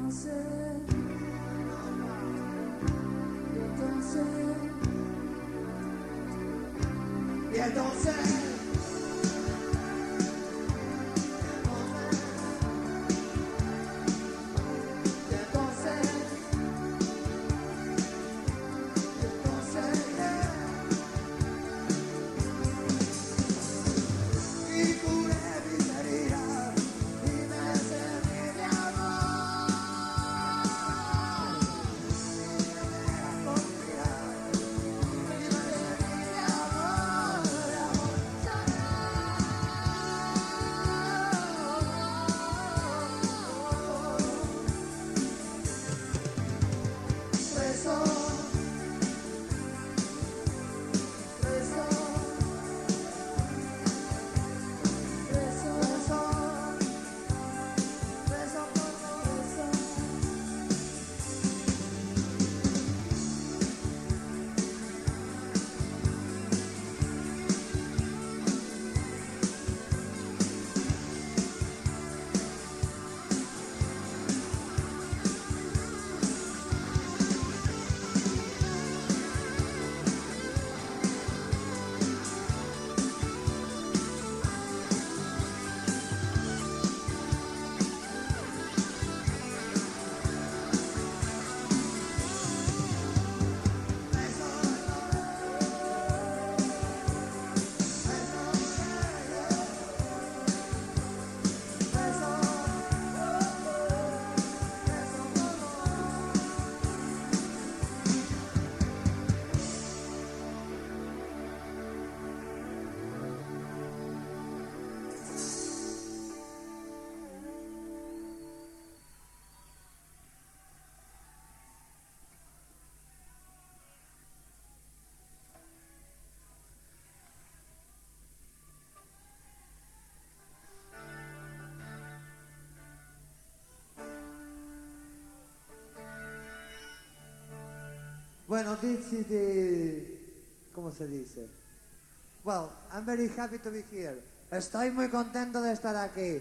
Bueno, this is the... ¿Cómo se dice? Well, I'm very happy to be here. Estoy muy contento de estar aquí.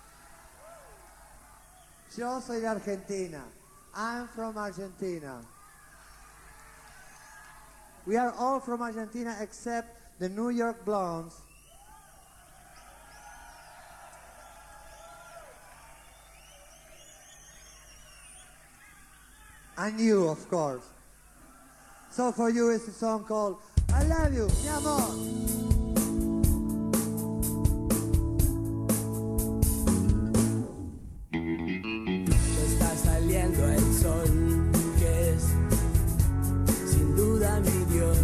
Yo soy de Argentina. I'm from Argentina. We are all from Argentina except the New York Blondes. And you, of course. So for you it's a song called I Love You, mi amor. Está saliendo el sol, que es sin duda mi Dios,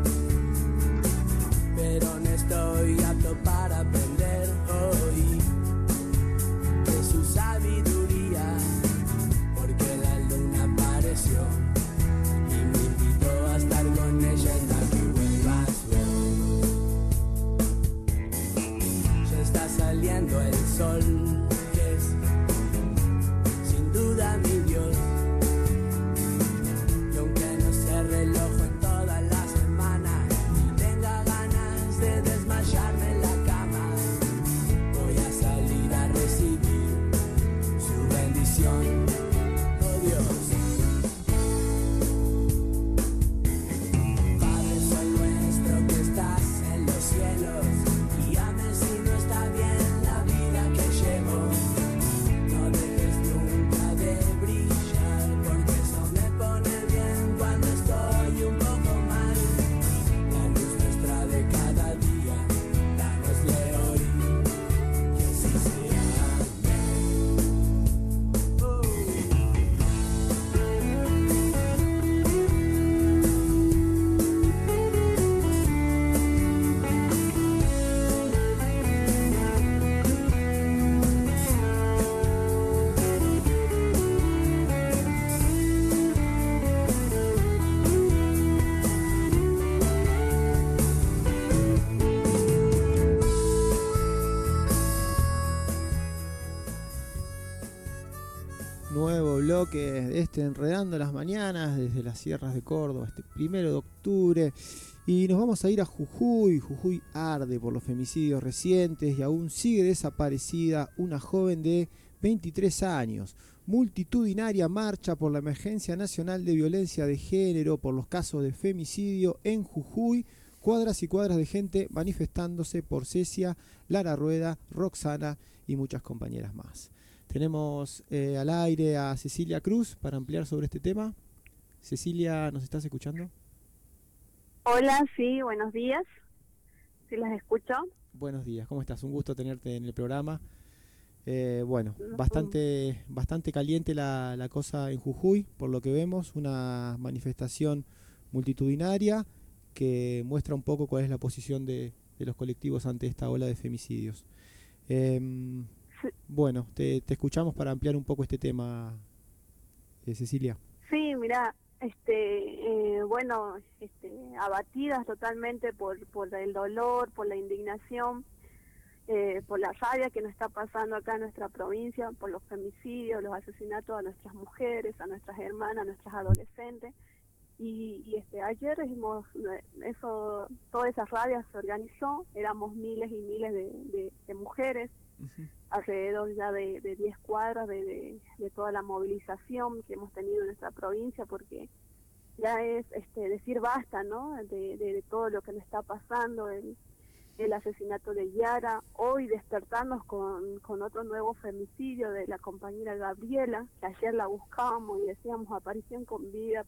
pero no estoy apto para aprender hoy de su sabiduría, porque la luna apareció y me invitó a estar con ella en la que vuelvas vos. Ya está saliendo el sol, que es sin duda mi Dios, y aunque no se reloj en toda la semana y tenga ganas de desmayarme en la cama, voy a salir a recibir su bendición, oh Dios. Padre Sol nuestro que estás en los cielos, guíame si no está bien la vida que llevo. No dejes nunca de brillar, porque eso me pone bien cuando estoy un poco mal. La luz nuestra de cada día, danosle hoy, que así sea. Nuevo bloque, Enredando las Mañanas desde las sierras de Córdoba, 1 de octubre. Y nos vamos a ir a Jujuy. Jujuy arde por los femicidios recientes y aún sigue desaparecida una joven de 23 años. Multitudinaria marcha por la emergencia nacional de violencia de género, por los casos de femicidio en Jujuy. Cuadras y cuadras de gente manifestándose por Cecia, Lara Rueda, Roxana y muchas compañeras más. Tenemos al aire a Cecilia Cruz para ampliar sobre este tema. Cecilia, ¿nos estás escuchando? Hola, sí, buenos días. ¿Sí las escucho? Buenos días, ¿cómo estás? Un gusto tenerte en el programa. Bueno, bastante caliente la cosa en Jujuy, por lo que vemos, una manifestación multitudinaria que muestra un poco cuál es la posición de los colectivos ante esta ola de femicidios. Bueno, te escuchamos para ampliar un poco este tema, Cecilia. Sí, mira, abatidas totalmente por el dolor, por la indignación, por la rabia que nos está pasando acá en nuestra provincia, por los femicidios, los asesinatos a nuestras mujeres, a nuestras hermanas, a nuestras adolescentes. Y ayer toda esa rabia se organizó, éramos miles y miles de mujeres, alrededor ya de 10 cuadras de toda la movilización que hemos tenido en nuestra provincia, porque ya es decir basta, ¿no? De todo lo que nos está pasando, el asesinato de Yara, hoy despertarnos con otro nuevo femicidio de la compañera Gabriela, que ayer la buscábamos y decíamos aparición con vida,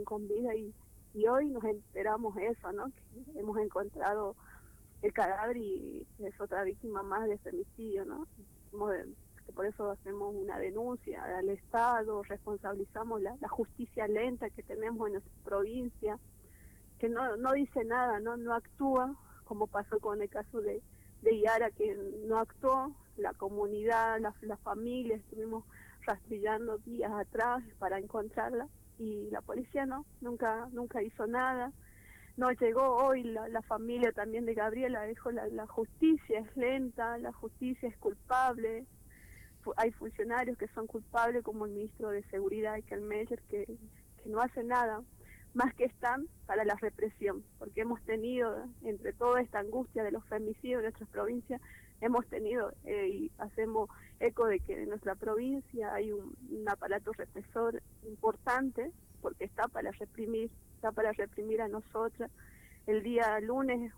y hoy nos enteramos eso, ¿no? Que hemos encontrado el cadáver y es otra víctima más de femicidio, ¿no? Por eso hacemos una denuncia al Estado, responsabilizamos la justicia lenta que tenemos en nuestra provincia, que no dice nada, no actúa, como pasó con el caso de Yara, que no actuó, la comunidad, la familia, estuvimos rastrillando días atrás para encontrarla, y la policía nunca hizo nada. No llegó hoy la familia también de Gabriela, dijo la justicia es lenta, la justicia es culpable, hay funcionarios que son culpables como el ministro de Seguridad, Michael Meyer, que no hace nada, más que están para la represión, porque hemos tenido, entre toda esta angustia de los femicidios en nuestras provincias, hemos tenido, y hacemos eco de que en nuestra provincia hay un aparato represor importante, porque está para reprimir a nosotras. El día lunes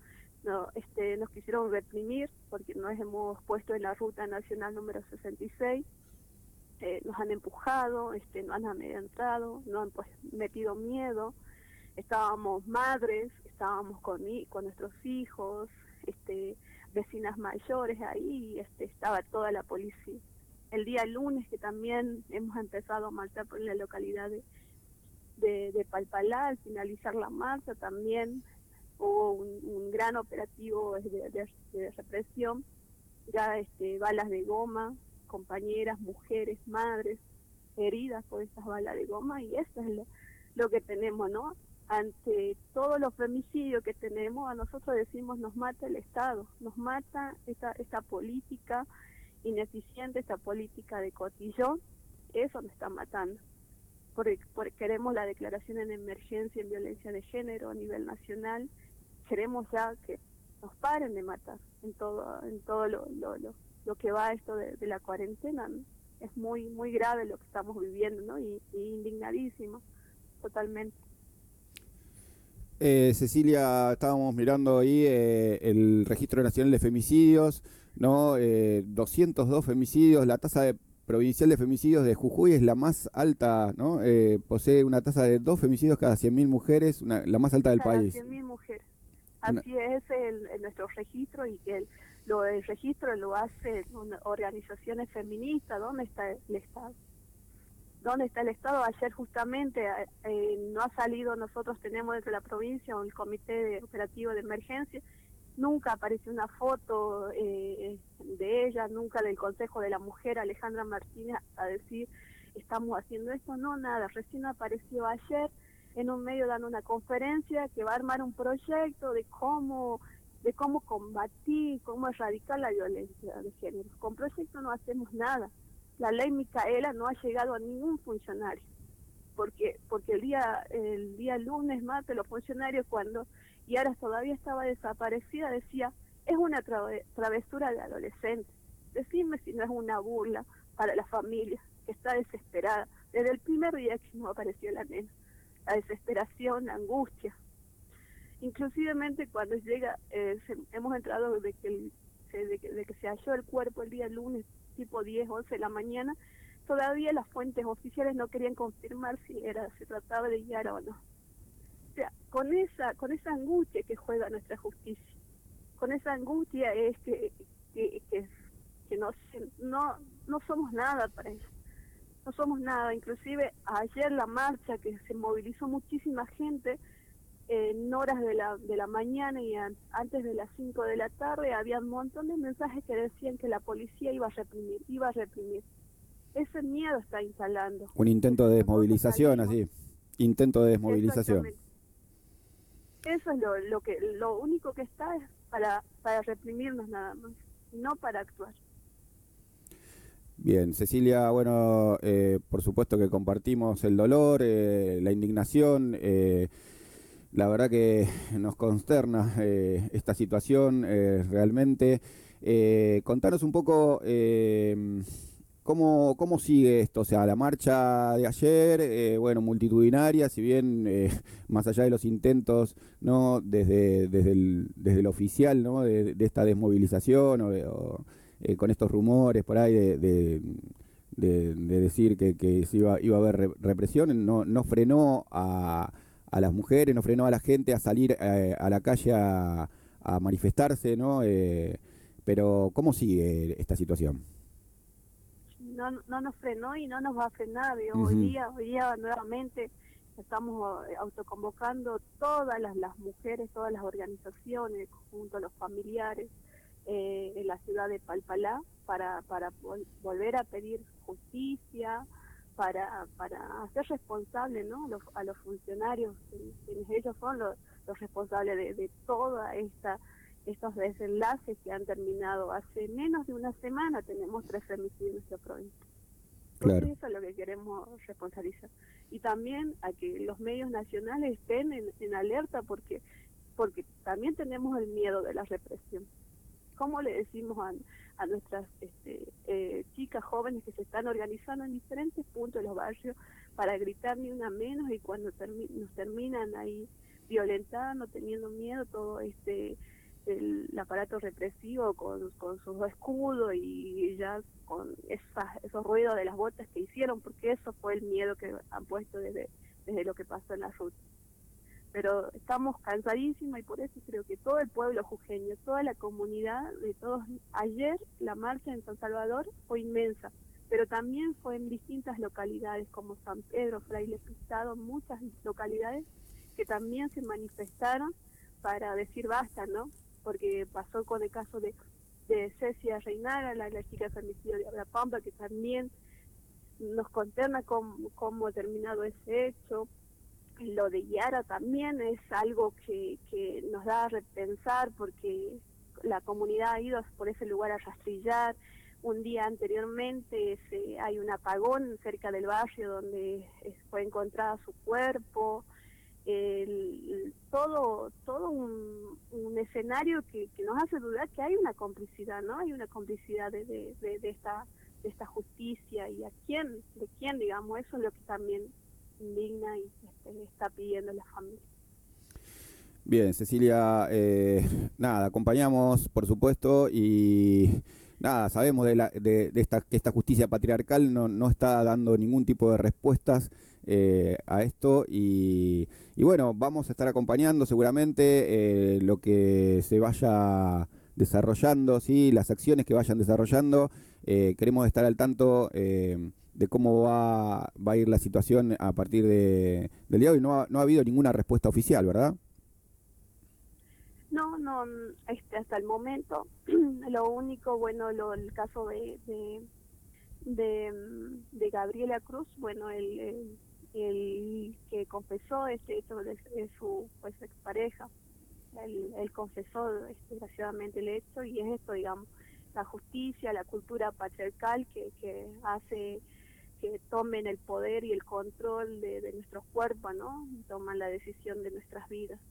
nos quisieron reprimir, porque nos hemos puesto en la ruta nacional número 66, nos han empujado, nos han amedrentado, nos han metido miedo. Estábamos madres, estábamos con nuestros hijos, vecinas mayores ahí, y estaba toda la policía. El día lunes, que también hemos empezado a marchar por la localidad de Palpalá, al finalizar la marcha también hubo un gran operativo de represión, ya balas de goma, compañeras, mujeres, madres heridas por estas balas de goma, y eso es lo que tenemos, ¿no? Ante todos los femicidios que tenemos, a nosotros decimos nos mata el Estado, nos mata esta política ineficiente, esta política de cotillón, eso nos está matando. Porque queremos la declaración en emergencia en violencia de género a nivel nacional, queremos ya que nos paren de matar en todo lo que va esto de la cuarentena, ¿no? Es muy grave lo que estamos viviendo, ¿no? Y indignadísimo, totalmente. Cecilia, estábamos mirando ahí el Registro Nacional de Femicidios, ¿no? 202 femicidios, la tasa provincial de femicidios de Jujuy es la más alta, ¿no? Posee una tasa de 2 femicidios cada 100.000 mujeres, la más alta del país. 100.000 mujeres. Así es nuestro registro, y que el registro lo hace organizaciones feministas. ¿Dónde está el Estado? ¿Dónde está el Estado? Ayer justamente no ha salido, nosotros tenemos desde la provincia el comité operativo de emergencia, nunca apareció una foto de ella, nunca del Consejo de la Mujer, Alejandra Martínez, a decir estamos haciendo esto, no, nada, recién apareció ayer en un medio dando una conferencia que va a armar un proyecto de cómo combatir, cómo erradicar la violencia de género. Con proyecto no hacemos nada. La ley Micaela no ha llegado a ningún funcionario, porque el día lunes, martes, los funcionarios, cuando Yara todavía estaba desaparecida, decía, es una travesura de adolescentes. Decime si no es una burla para la familia, que está desesperada. Desde el primer día que nos apareció la nena, la desesperación, la angustia. Inclusivemente cuando llega, hemos entrado de que se halló el cuerpo el día lunes, tipo 10, 11 de la mañana, todavía las fuentes oficiales no querían confirmar si se trataba de Yara o no. O sea, con esa angustia que juega nuestra justicia, con esa angustia es que no somos nada para ellos. No somos nada. Inclusive ayer la marcha, que se movilizó muchísima gente, en horas de la mañana y antes de las 5 de la tarde, había un montón de mensajes que decían que la policía iba a reprimir. Ese miedo está instalando. Un intento de desmovilización, así. Intento de desmovilización. Eso es lo único que está es para reprimirnos nada más, no para actuar. Bien, Cecilia, bueno, por supuesto que compartimos el dolor, la indignación. La verdad que nos consterna esta situación realmente. Contanos un poco cómo sigue esto, o sea, la marcha de ayer, bueno, multitudinaria, si bien más allá de los intentos, ¿no? Desde el oficial, ¿no? De esta desmovilización con estos rumores por ahí de decir que iba a haber represión, no frenó a las mujeres, no frenó a la gente a salir a la calle a manifestarse, ¿no? Pero ¿cómo sigue esta situación? No nos frenó y no nos va a frenar. Uh-huh. Hoy día nuevamente estamos autoconvocando todas las mujeres, todas las organizaciones, junto a los familiares, en la ciudad de Palpalá, para volver a pedir justicia, para hacer responsables, ¿no? a los funcionarios, quienes ellos son los responsables de toda estos desenlaces que han terminado hace menos de una semana. Tenemos 3 femicidios en nuestra provincia. Claro. Entonces eso es lo que queremos responsabilizar. Y también a que los medios nacionales estén en alerta, porque también tenemos el miedo de la represión. ¿Cómo le decimos a nuestras chicas jóvenes que se están organizando en diferentes puntos de los barrios para gritar ni una menos, y cuando nos terminan ahí violentando, teniendo miedo, todo el aparato represivo con sus escudos y ya con esos ruidos de las botas que hicieron, porque eso fue el miedo que han puesto desde lo que pasó en la ruta? Pero estamos cansadísimos y por eso creo que todo el pueblo jujeño, toda la comunidad de todos, ayer la marcha en San Salvador fue inmensa, pero también fue en distintas localidades como San Pedro, Fraile Pistado, muchas localidades que también se manifestaron para decir basta, ¿no? Porque pasó con el caso de Cecia Reinaga, la chica femicida de La Pampa, que también nos consterna cómo ha terminado ese hecho. Lo de Yara también es algo que nos da a repensar, porque la comunidad ha ido por ese lugar a rastrillar. Un día anteriormente hay un apagón cerca del barrio donde fue encontrada su cuerpo. Todo un escenario que nos hace dudar que hay una complicidad, ¿no? Hay una complicidad de esta justicia, y de quién, digamos. Eso es lo que también indigna y está pidiendo la familia. Bien, Cecilia, nada, acompañamos, por supuesto, y nada, sabemos que esta justicia patriarcal no está dando ningún tipo de respuestas a esto, y bueno, vamos a estar acompañando seguramente lo que se vaya desarrollando, ¿sí? Las acciones que vayan desarrollando. Queremos estar al tanto de cómo va a ir la situación a partir del día de hoy. No ha habido ninguna respuesta oficial, ¿verdad? No, hasta el momento lo único, bueno, el caso de Gabriela Cruz, bueno, el que confesó este hecho de su expareja, él confesó desgraciadamente el hecho, y es esto, digamos, la justicia, la cultura patriarcal que hace que tomen el poder y el control de nuestros cuerpos, ¿no? Toman la decisión de nuestras vidas.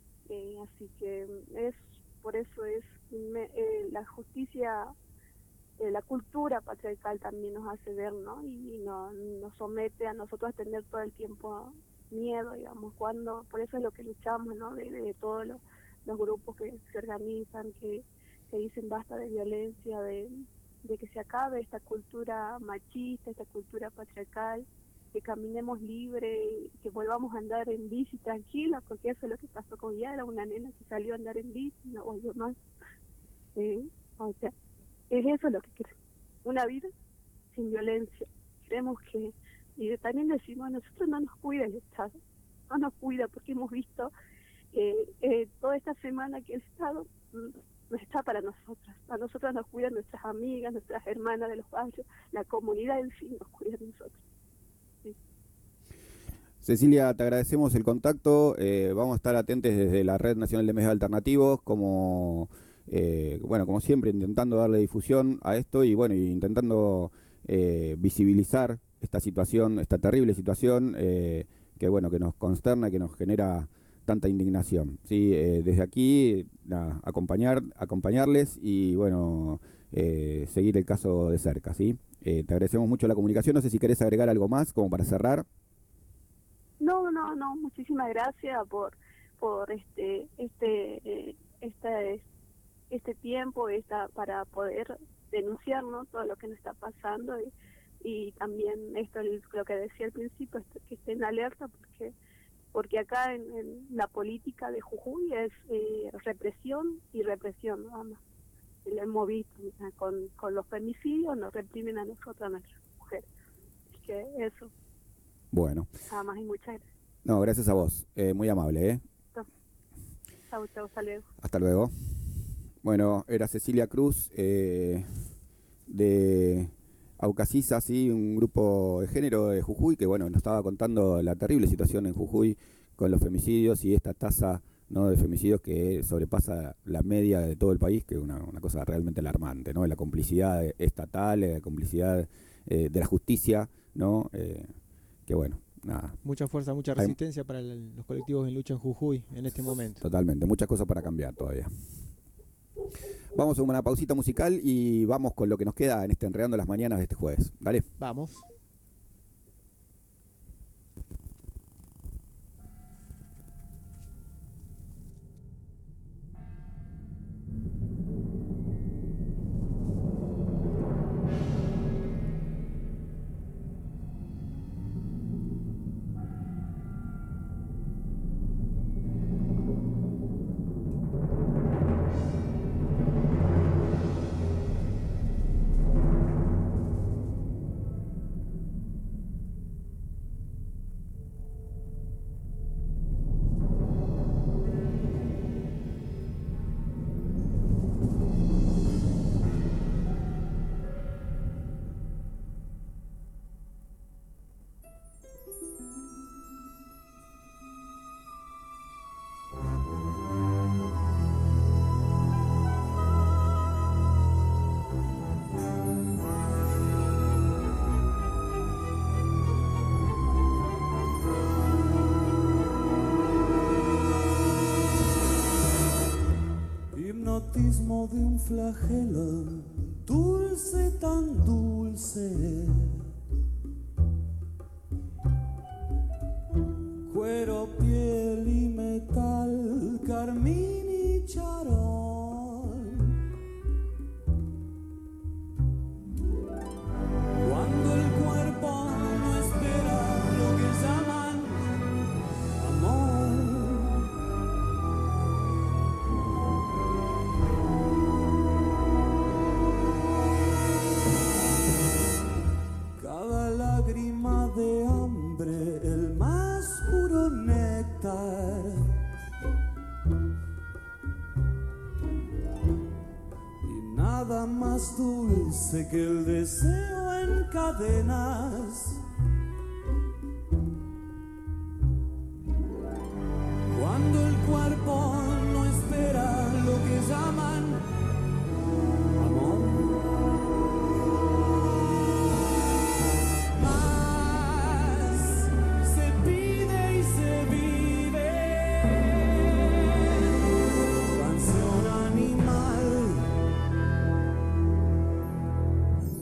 Así que por eso la justicia la cultura patriarcal también nos hace ver, ¿no? Y nos somete a nosotros a tener todo el tiempo miedo, digamos, por eso es lo que luchamos, ¿no? De todos los grupos que se organizan, que dicen basta de violencia, de que se acabe esta cultura machista, esta cultura patriarcal, que caminemos libre, que volvamos a andar en bici tranquila, porque eso es lo que pasó con Yara, una nena que salió a andar en bici, no volvió más. O sea, es eso lo que queremos, una vida sin violencia. Queremos y también decimos, a nosotros no nos cuida el Estado, no nos cuida porque hemos visto toda esta semana que el Estado no está para nosotras. A nosotras nos cuidan nuestras amigas, nuestras hermanas de los barrios, la comunidad en sí nos cuida de nosotros. Sí. Cecilia, te agradecemos el contacto, vamos a estar atentos desde la Red Nacional de Medios Alternativos, como siempre, intentando darle difusión a esto y intentando visibilizar esta situación, esta terrible situación que nos consterna, que nos genera tanta indignación. ¿Sí? Desde aquí, acompañarles y seguir el caso de cerca. ¿Sí? Te agradecemos mucho la comunicación, no sé si querés agregar algo más como para cerrar. No, muchísimas gracias por este tiempo para poder denunciar, ¿no? Todo lo que nos está pasando y también esto es lo que decía al principio, que estén alerta porque acá en la política de Jujuy es represión y represión, nada más. Lo hemos visto con los femicidios, nos reprimen a nosotras, a nuestras mujeres. Así que eso. Bueno. Nada más y muchas gracias. No, gracias a vos, muy amable. Chau, hasta luego. Hasta luego. Bueno, era Cecilia Cruz de Aucasisa, ¿sí? Un grupo de género de Jujuy que nos estaba contando la terrible situación en Jujuy con los femicidios y esta tasa, ¿no?, de femicidios que sobrepasa la media de todo el país, que es una cosa realmente alarmante, ¿no? La complicidad estatal, la complicidad de la justicia, ¿no? Nada. Mucha fuerza, mucha resistencia para los colectivos en lucha en Jujuy en este momento. Totalmente, muchas cosas para cambiar todavía. Vamos a una pausita musical y vamos con lo que nos queda en Enredando las Mañanas de este jueves. Dale. Vamos. Hipnotismo de un flagelo, dulce, tan dulce. Cuero, piel y metal, carmín y charol. Cuando el cuerpo no espera lo que llaman amor. Cada lágrima de hambre, el más puro néctar. Y nada más dulce que el deseo en cadenas. Cuando el cuerpo no espera lo que llaman amor.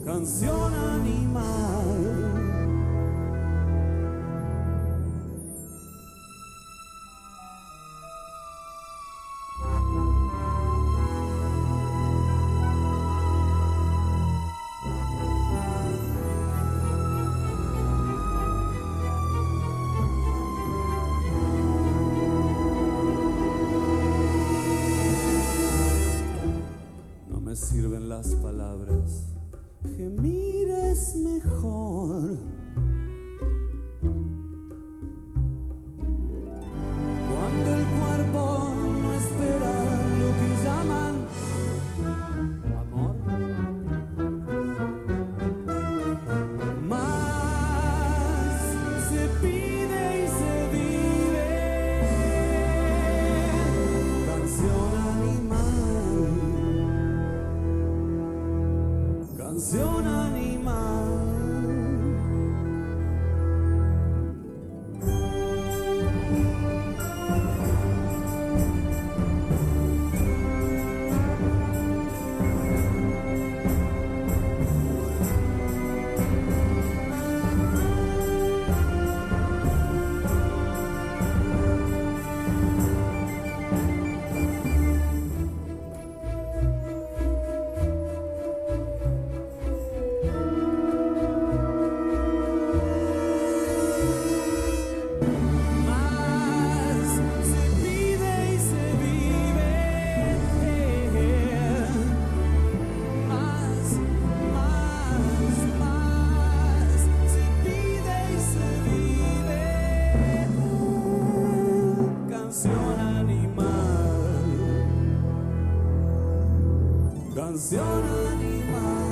canción animal. No me sirven las palabras, que mires mejor. Cuando el cuerpo no espera lo que llaman amor. Más se pide y se vive. Canción animal. Canción animal. Canción animal.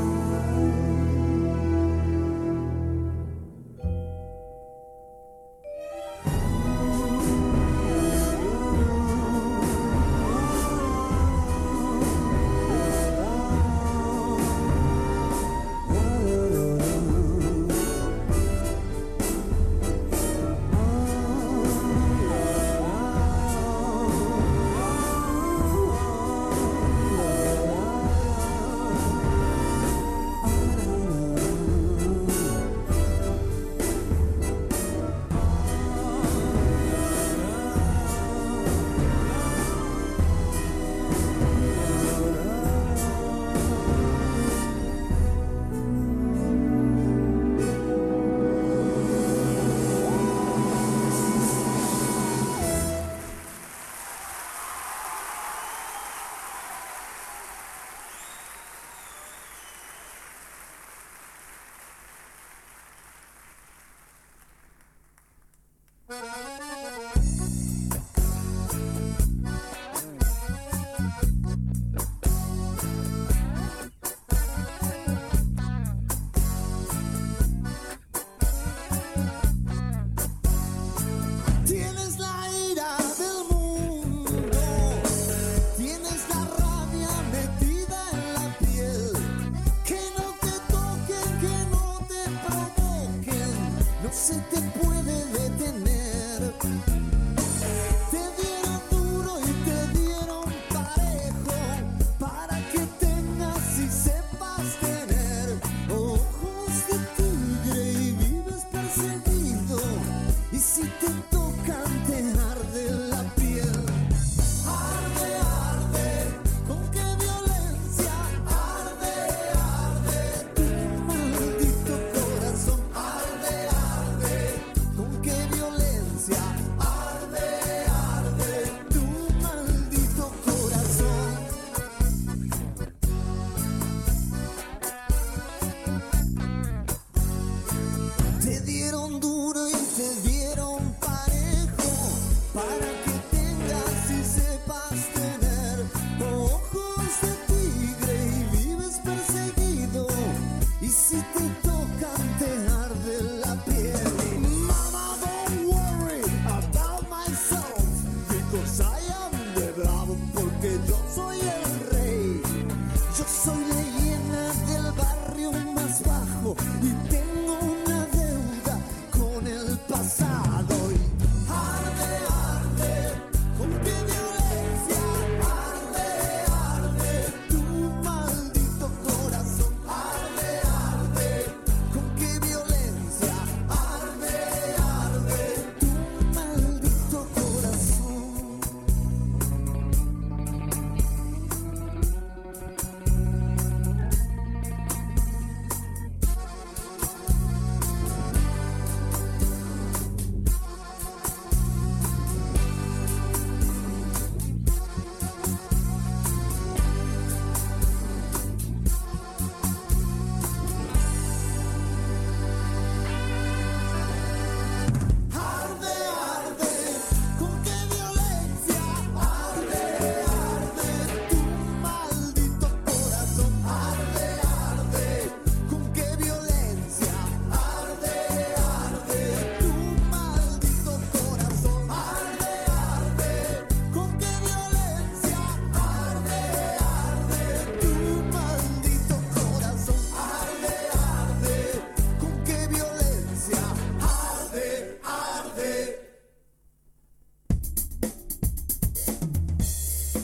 Tienes la ira del mundo, tienes la rabia metida en la piel. Que no te toquen, que no te provoquen, no se te puede detener. Te dieron duro y te dieron parejo, para que tengas y sepas tener ojos de tigre y vives perseguido. Y si te tocan te arde la piel. Arde, arde, con qué violencia. Arde, arde, tu maldito corazón. Arde, arde, con qué violencia. Arde, arde, tu maldito corazón. Te dieron duro y te dieron parejo, para que tengas y sepas tener ojos de tigre y vives perseguido. Y si te tocan te arde la piel. Mama, don't worry about myself, because I am the bravo, porque yo soy el rey. Yo soy leyenda del barrio más bajo y tengo una deuda con el pasado. Y arde, arde, con qué violencia. Arde, arde, tu maldito corazón. Arde, arde.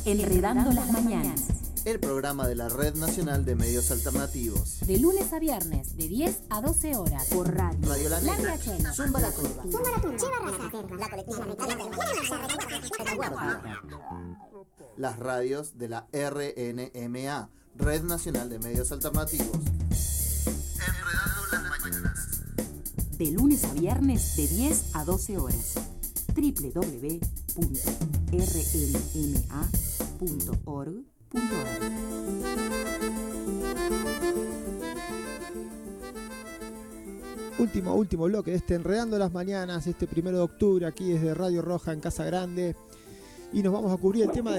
Enredando las mañanas. El programa de la Red Nacional de Medios Alternativos. De lunes a viernes, de 10 a 12 horas. Por radio. Radio La Negra. Riachuelo. Zumba la Curva. Las radios de la RNMA, Red Nacional de Medios Alternativos. Enredando las mañanas. De lunes a viernes, de 10 a 12 horas. www.rnma.org.ar. Último bloque de Enredando las Mañanas, 1 de octubre, aquí desde Radio Roja en Casa Grande. Y nos vamos a cubrir el tema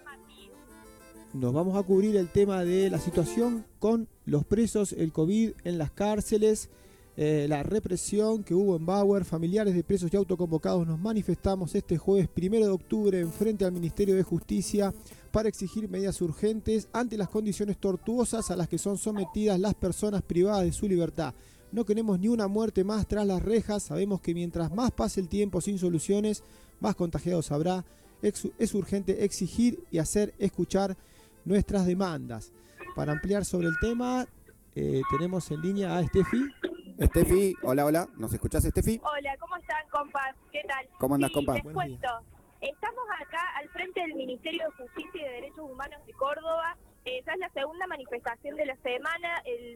de la situación con los presos, el COVID en las cárceles, la represión que hubo en Bauer. Familiares de presos y autoconvocados nos manifestamos este jueves 1 de octubre en frente al Ministerio de Justicia para exigir medidas urgentes ante las condiciones tortuosas a las que son sometidas las personas privadas de su libertad. No queremos ni una muerte más tras las rejas. Sabemos que mientras más pase el tiempo sin soluciones, más contagiados habrá. Es urgente exigir y hacer escuchar nuestras demandas. Para ampliar sobre el tema, tenemos en línea a Estefi. Estefi, hola, ¿nos escuchás, Estefi? Hola, ¿cómo están, compas? ¿Qué tal? ¿Cómo andás, compa? Les cuento. Estamos acá al frente del Ministerio de Justicia y de Derechos Humanos de Córdoba. Esa es la segunda manifestación de la semana. El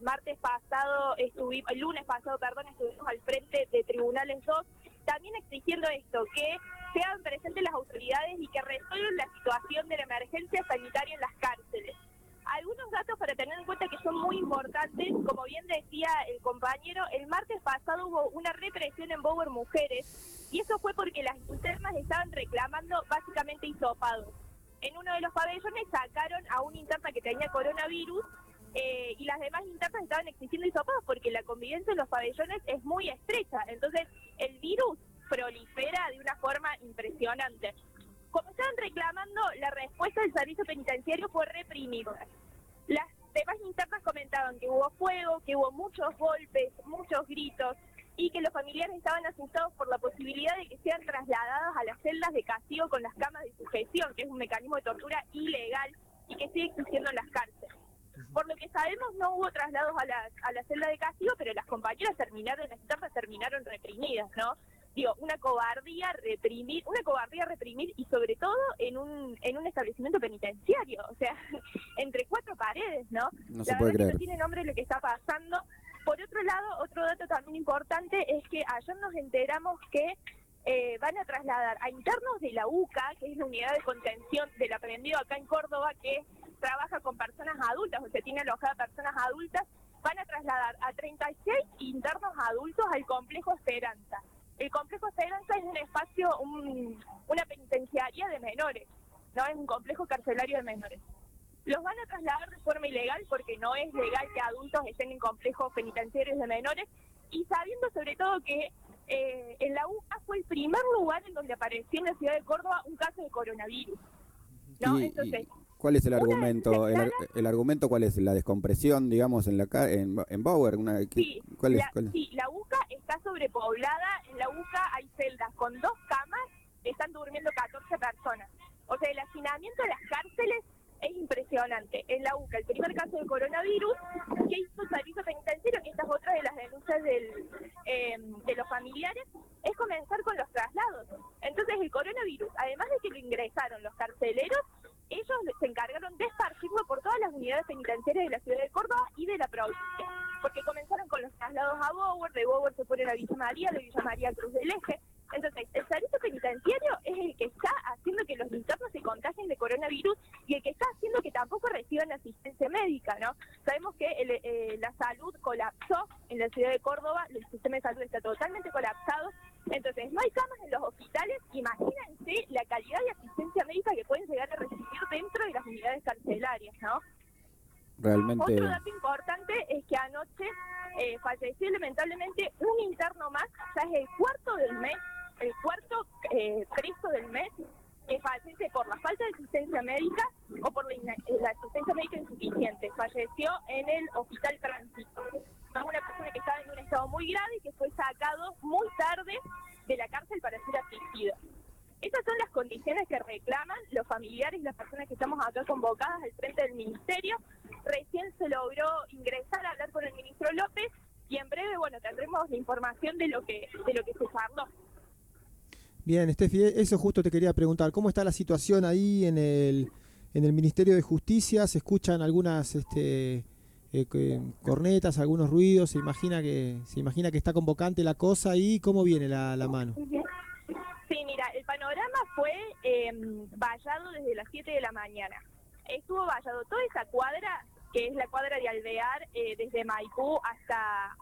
lunes pasado, estuvimos al frente de Tribunales 2, también exigiendo esto, que sean presentes las autoridades y que resuelvan la situación de la emergencia sanitaria en las cárceles. Algunos datos para tener en cuenta que son muy importantes. Como bien decía el compañero, el martes pasado hubo una represión en Bauer Mujeres, y eso fue porque las internas estaban reclamando básicamente hisopados. En uno de los pabellones sacaron a una interna que tenía coronavirus, y las demás internas estaban exigiendo hisopados porque la convivencia en los pabellones es muy estrecha. Entonces el virus prolifera de una forma impresionante. Como estaban reclamando, la respuesta del servicio penitenciario fue reprimida. Las demás internas comentaban que hubo fuego, que hubo muchos golpes, muchos gritos, y que los familiares estaban asustados por la posibilidad de que sean trasladados a las celdas de castigo con las camas de sujeción, que es un mecanismo de tortura ilegal y que sigue existiendo en las cárceles. Por lo que sabemos, no hubo traslados a la celda de castigo, pero las compañeras las internas terminaron reprimidas, ¿no? Digo, una cobardía reprimir y sobre todo en un establecimiento penitenciario, o sea, entre cuatro paredes, ¿no? No se puede creer. No tiene nombre lo que está pasando. Por otro lado, otro dato también importante es que ayer nos enteramos que van a trasladar a internos de la UCA, que es la unidad de contención del aprendido acá en Córdoba, que trabaja con personas adultas, o sea, tiene alojadas personas adultas. Van a trasladar a 36 internos adultos al Complejo Esperanza. El Complejo Esperanza es un espacio, una penitenciaria de menores, no es un complejo carcelario de menores. Los van a trasladar de forma ilegal porque no es legal que adultos estén en complejos penitenciarios de menores, y sabiendo sobre todo que en la UCA fue el primer lugar en donde apareció en la ciudad de Córdoba un caso de coronavirus, ¿no? Entonces, ¿cuál es el argumento? ¿El argumento cuál es? ¿La descompresión, digamos, en Bauer? Sí, la UCA está sobrepoblada. En la UCA hay celdas con 2 camas, están durmiendo 14 personas. O sea, el hacinamiento de las cárceles es impresionante. En la UCA, el primer caso de coronavirus, que hizo el servicio penitenciario, que esta es otra de las denuncias de los familiares, es comenzar con los traslados. Entonces el coronavirus, además de que lo ingresaron los carceleros, ellos se encargaron de esparcirlo por todas las unidades penitenciarias de la ciudad de Córdoba y de la provincia, porque comenzaron con los traslados a Bauer, de Bauer se fueron a Villa María, de Villa María a Cruz del Eje. Entonces, el servicio penitenciario es el que está haciendo que los internos se contagien de coronavirus y el que está haciendo que tampoco reciban asistencia médica, ¿no? Sabemos que la salud colapsó en la ciudad de Córdoba, el sistema de salud está totalmente colapsado, entonces no hay camas en los hospitales. Imagínense la calidad de asistencia médica que pueden llegar a recibir dentro de las unidades carcelarias, ¿no? Realmente. Otro dato importante es que anoche falleció lamentablemente un interno más, ya es el cuarto preso del mes que fallece por la falta de asistencia médica o por la asistencia médica insuficiente. Falleció en el Hospital Tránsito. Una persona que estaba en un estado muy grave y que fue sacado muy tarde de la cárcel para ser asistido. Esas son las condiciones que reclaman los familiares y las personas que López, y en breve, bueno, tendremos la información de lo que se charló. Bien, Steffi, eso justo te quería preguntar. ¿Cómo está la situación ahí en el Ministerio de Justicia? ¿Se escuchan algunas cornetas, algunos ruidos? ¿Se imagina que está convocante la cosa y cómo viene la mano? Sí, mira, el panorama fue vallado desde las 7 de la mañana. Estuvo vallado toda esa cuadra, que es la cuadra de Alvear, desde Maipú hasta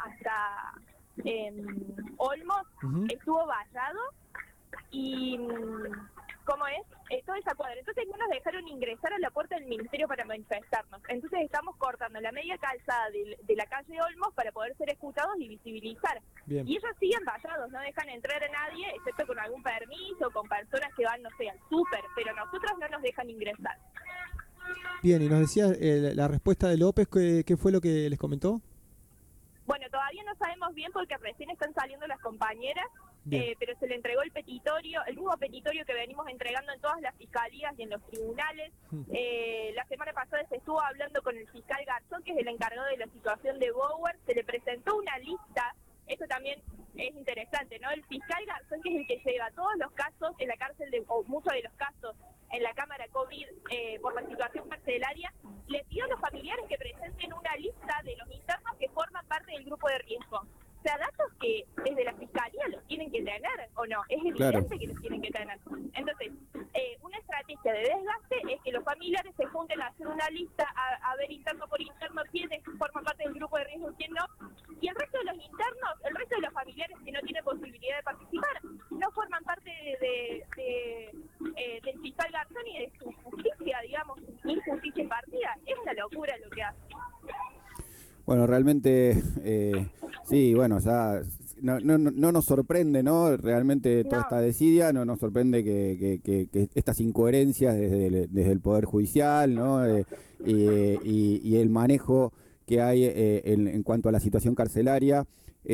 Olmos, estuvo vallado. Y, ¿cómo es? Toda esa cuadra. Entonces no nos dejaron ingresar a la puerta del ministerio para manifestarnos. Entonces estamos cortando la media calzada de la calle Olmos para poder ser escuchados y visibilizar. Bien. Y ellos siguen vallados, no dejan entrar a nadie, excepto con algún permiso, con personas que van, no sé, al súper, pero nosotros no nos dejan ingresar. Bien, y nos decía la respuesta de López, ¿qué fue lo que les comentó? Bueno, todavía no sabemos bien porque recién están saliendo las compañeras, pero se le entregó el mismo petitorio que venimos entregando en todas las fiscalías y en los tribunales. La semana pasada se estuvo hablando con el fiscal Garzón, que es el encargado de la situación de Bower, se le presentó una lista, eso también es interesante, ¿no? El fiscal Garzón, que es el que lleva todos los casos en la cárcel, o muchos de los casos en la cámara COVID por la situación carcelaria, le pidió a los familiares que presenten una lista de los internos que forman parte del grupo de riesgo. O sea, datos que desde la fiscalía los tienen que tener, ¿o no? Es evidente que los tienen que tener. Entonces, una estrategia de desgaste es que los familiares se junten a hacer una lista, a ver interno por interno quiénes forman parte del grupo de riesgo y quién no, y el resto de los internos, el resto de los familiares que no tienen posibilidad de participar, no forman parte del fiscal Garzón y de su justicia, digamos, injusticia impartida. Es una locura lo que hace. Bueno, realmente, sí, bueno, ya no nos sorprende, ¿no? Realmente toda esta desidia, no nos sorprende que estas incoherencias desde el Poder Judicial, ¿no? Y el manejo que hay en cuanto a la situación carcelaria.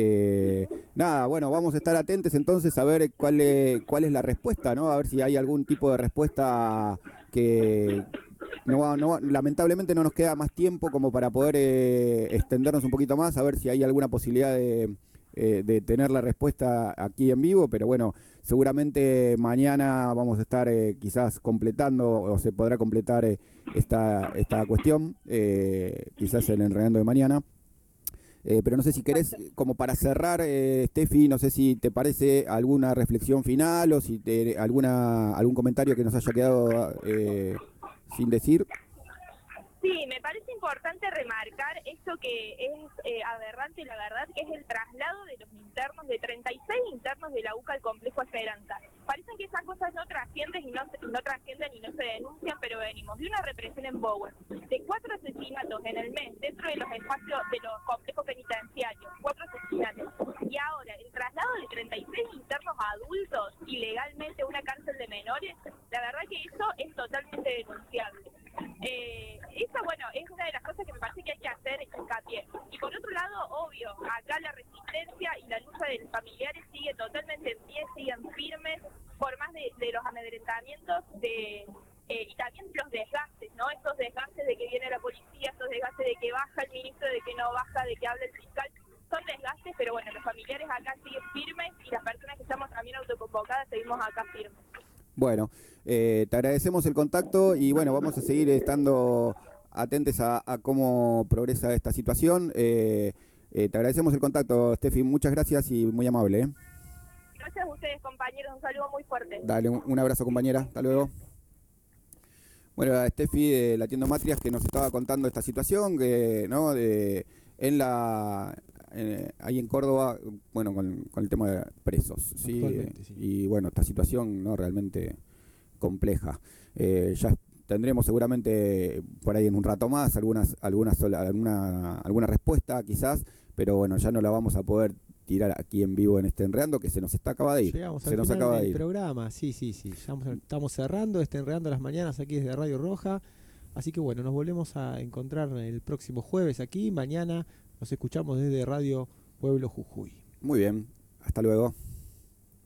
Nada, bueno, vamos a estar atentos entonces a ver cuál es la respuesta, ¿no? A ver si hay algún tipo de respuesta que... lamentablemente no nos queda más tiempo como para poder extendernos un poquito más, a ver si hay alguna posibilidad de tener la respuesta aquí en vivo, pero bueno, seguramente mañana vamos a estar quizás completando, o se podrá completar esta cuestión, quizás el Enredando de mañana. Pero no sé si querés, como para cerrar, Steffi, no sé si te parece alguna reflexión final o si algún comentario que nos haya quedado sin decir. Sí, me parece importante remarcar esto que es aberrante, la verdad, que es el traslado de los internos, de 36 internos de la UCA al Complejo Esperanza. Parece que esas cosas no trascienden y no se denuncian, pero venimos de una represión en Bower, de 4 asesinatos en el mes dentro de los espacios de los complejos penitenciarios, 4 asesinatos, y ahora el traslado de 36 internos adultos ilegalmente a una cárcel de menores, la verdad que eso es totalmente denunciable. Eso, bueno, es una de las cosas que me parece que hay que hacer hincapié. Y por otro lado, obvio, acá la resistencia y la lucha de los familiares sigue totalmente en pie, siguen firmes, por más de los amedrentamientos y también los desgastes, ¿no? Estos desgastes de que viene la policía, estos desgastes de que baja el ministro, de que no baja, de que habla el fiscal, son desgastes, pero bueno, los familiares acá siguen firmes y las personas que estamos también autoconvocadas seguimos acá firmes. Bueno, te agradecemos el contacto y bueno, vamos a seguir estando atentos a cómo progresa esta situación. Te agradecemos el contacto, Steffi, muchas gracias y muy amable. Gracias a ustedes, compañeros, un saludo muy fuerte. Dale, un abrazo, compañera, hasta luego. Bueno, a Steffi de Latiendo Matrias que nos estaba contando esta situación, que no ahí en Córdoba, bueno, con el tema de presos, ¿sí? Sí. Y bueno, esta situación no realmente compleja. Ya tendremos seguramente por ahí en un rato más alguna respuesta quizás, pero bueno, ya no la vamos a poder tirar aquí en vivo en este Enredando, que se nos acaba de ir. Llegamos al final del programa, sí. Ya estamos cerrando Enredando las mañanas aquí desde Radio Roja. Así que bueno, nos volvemos a encontrar el próximo jueves aquí. Mañana nos escuchamos desde Radio Pueblo Jujuy. Muy bien, hasta luego.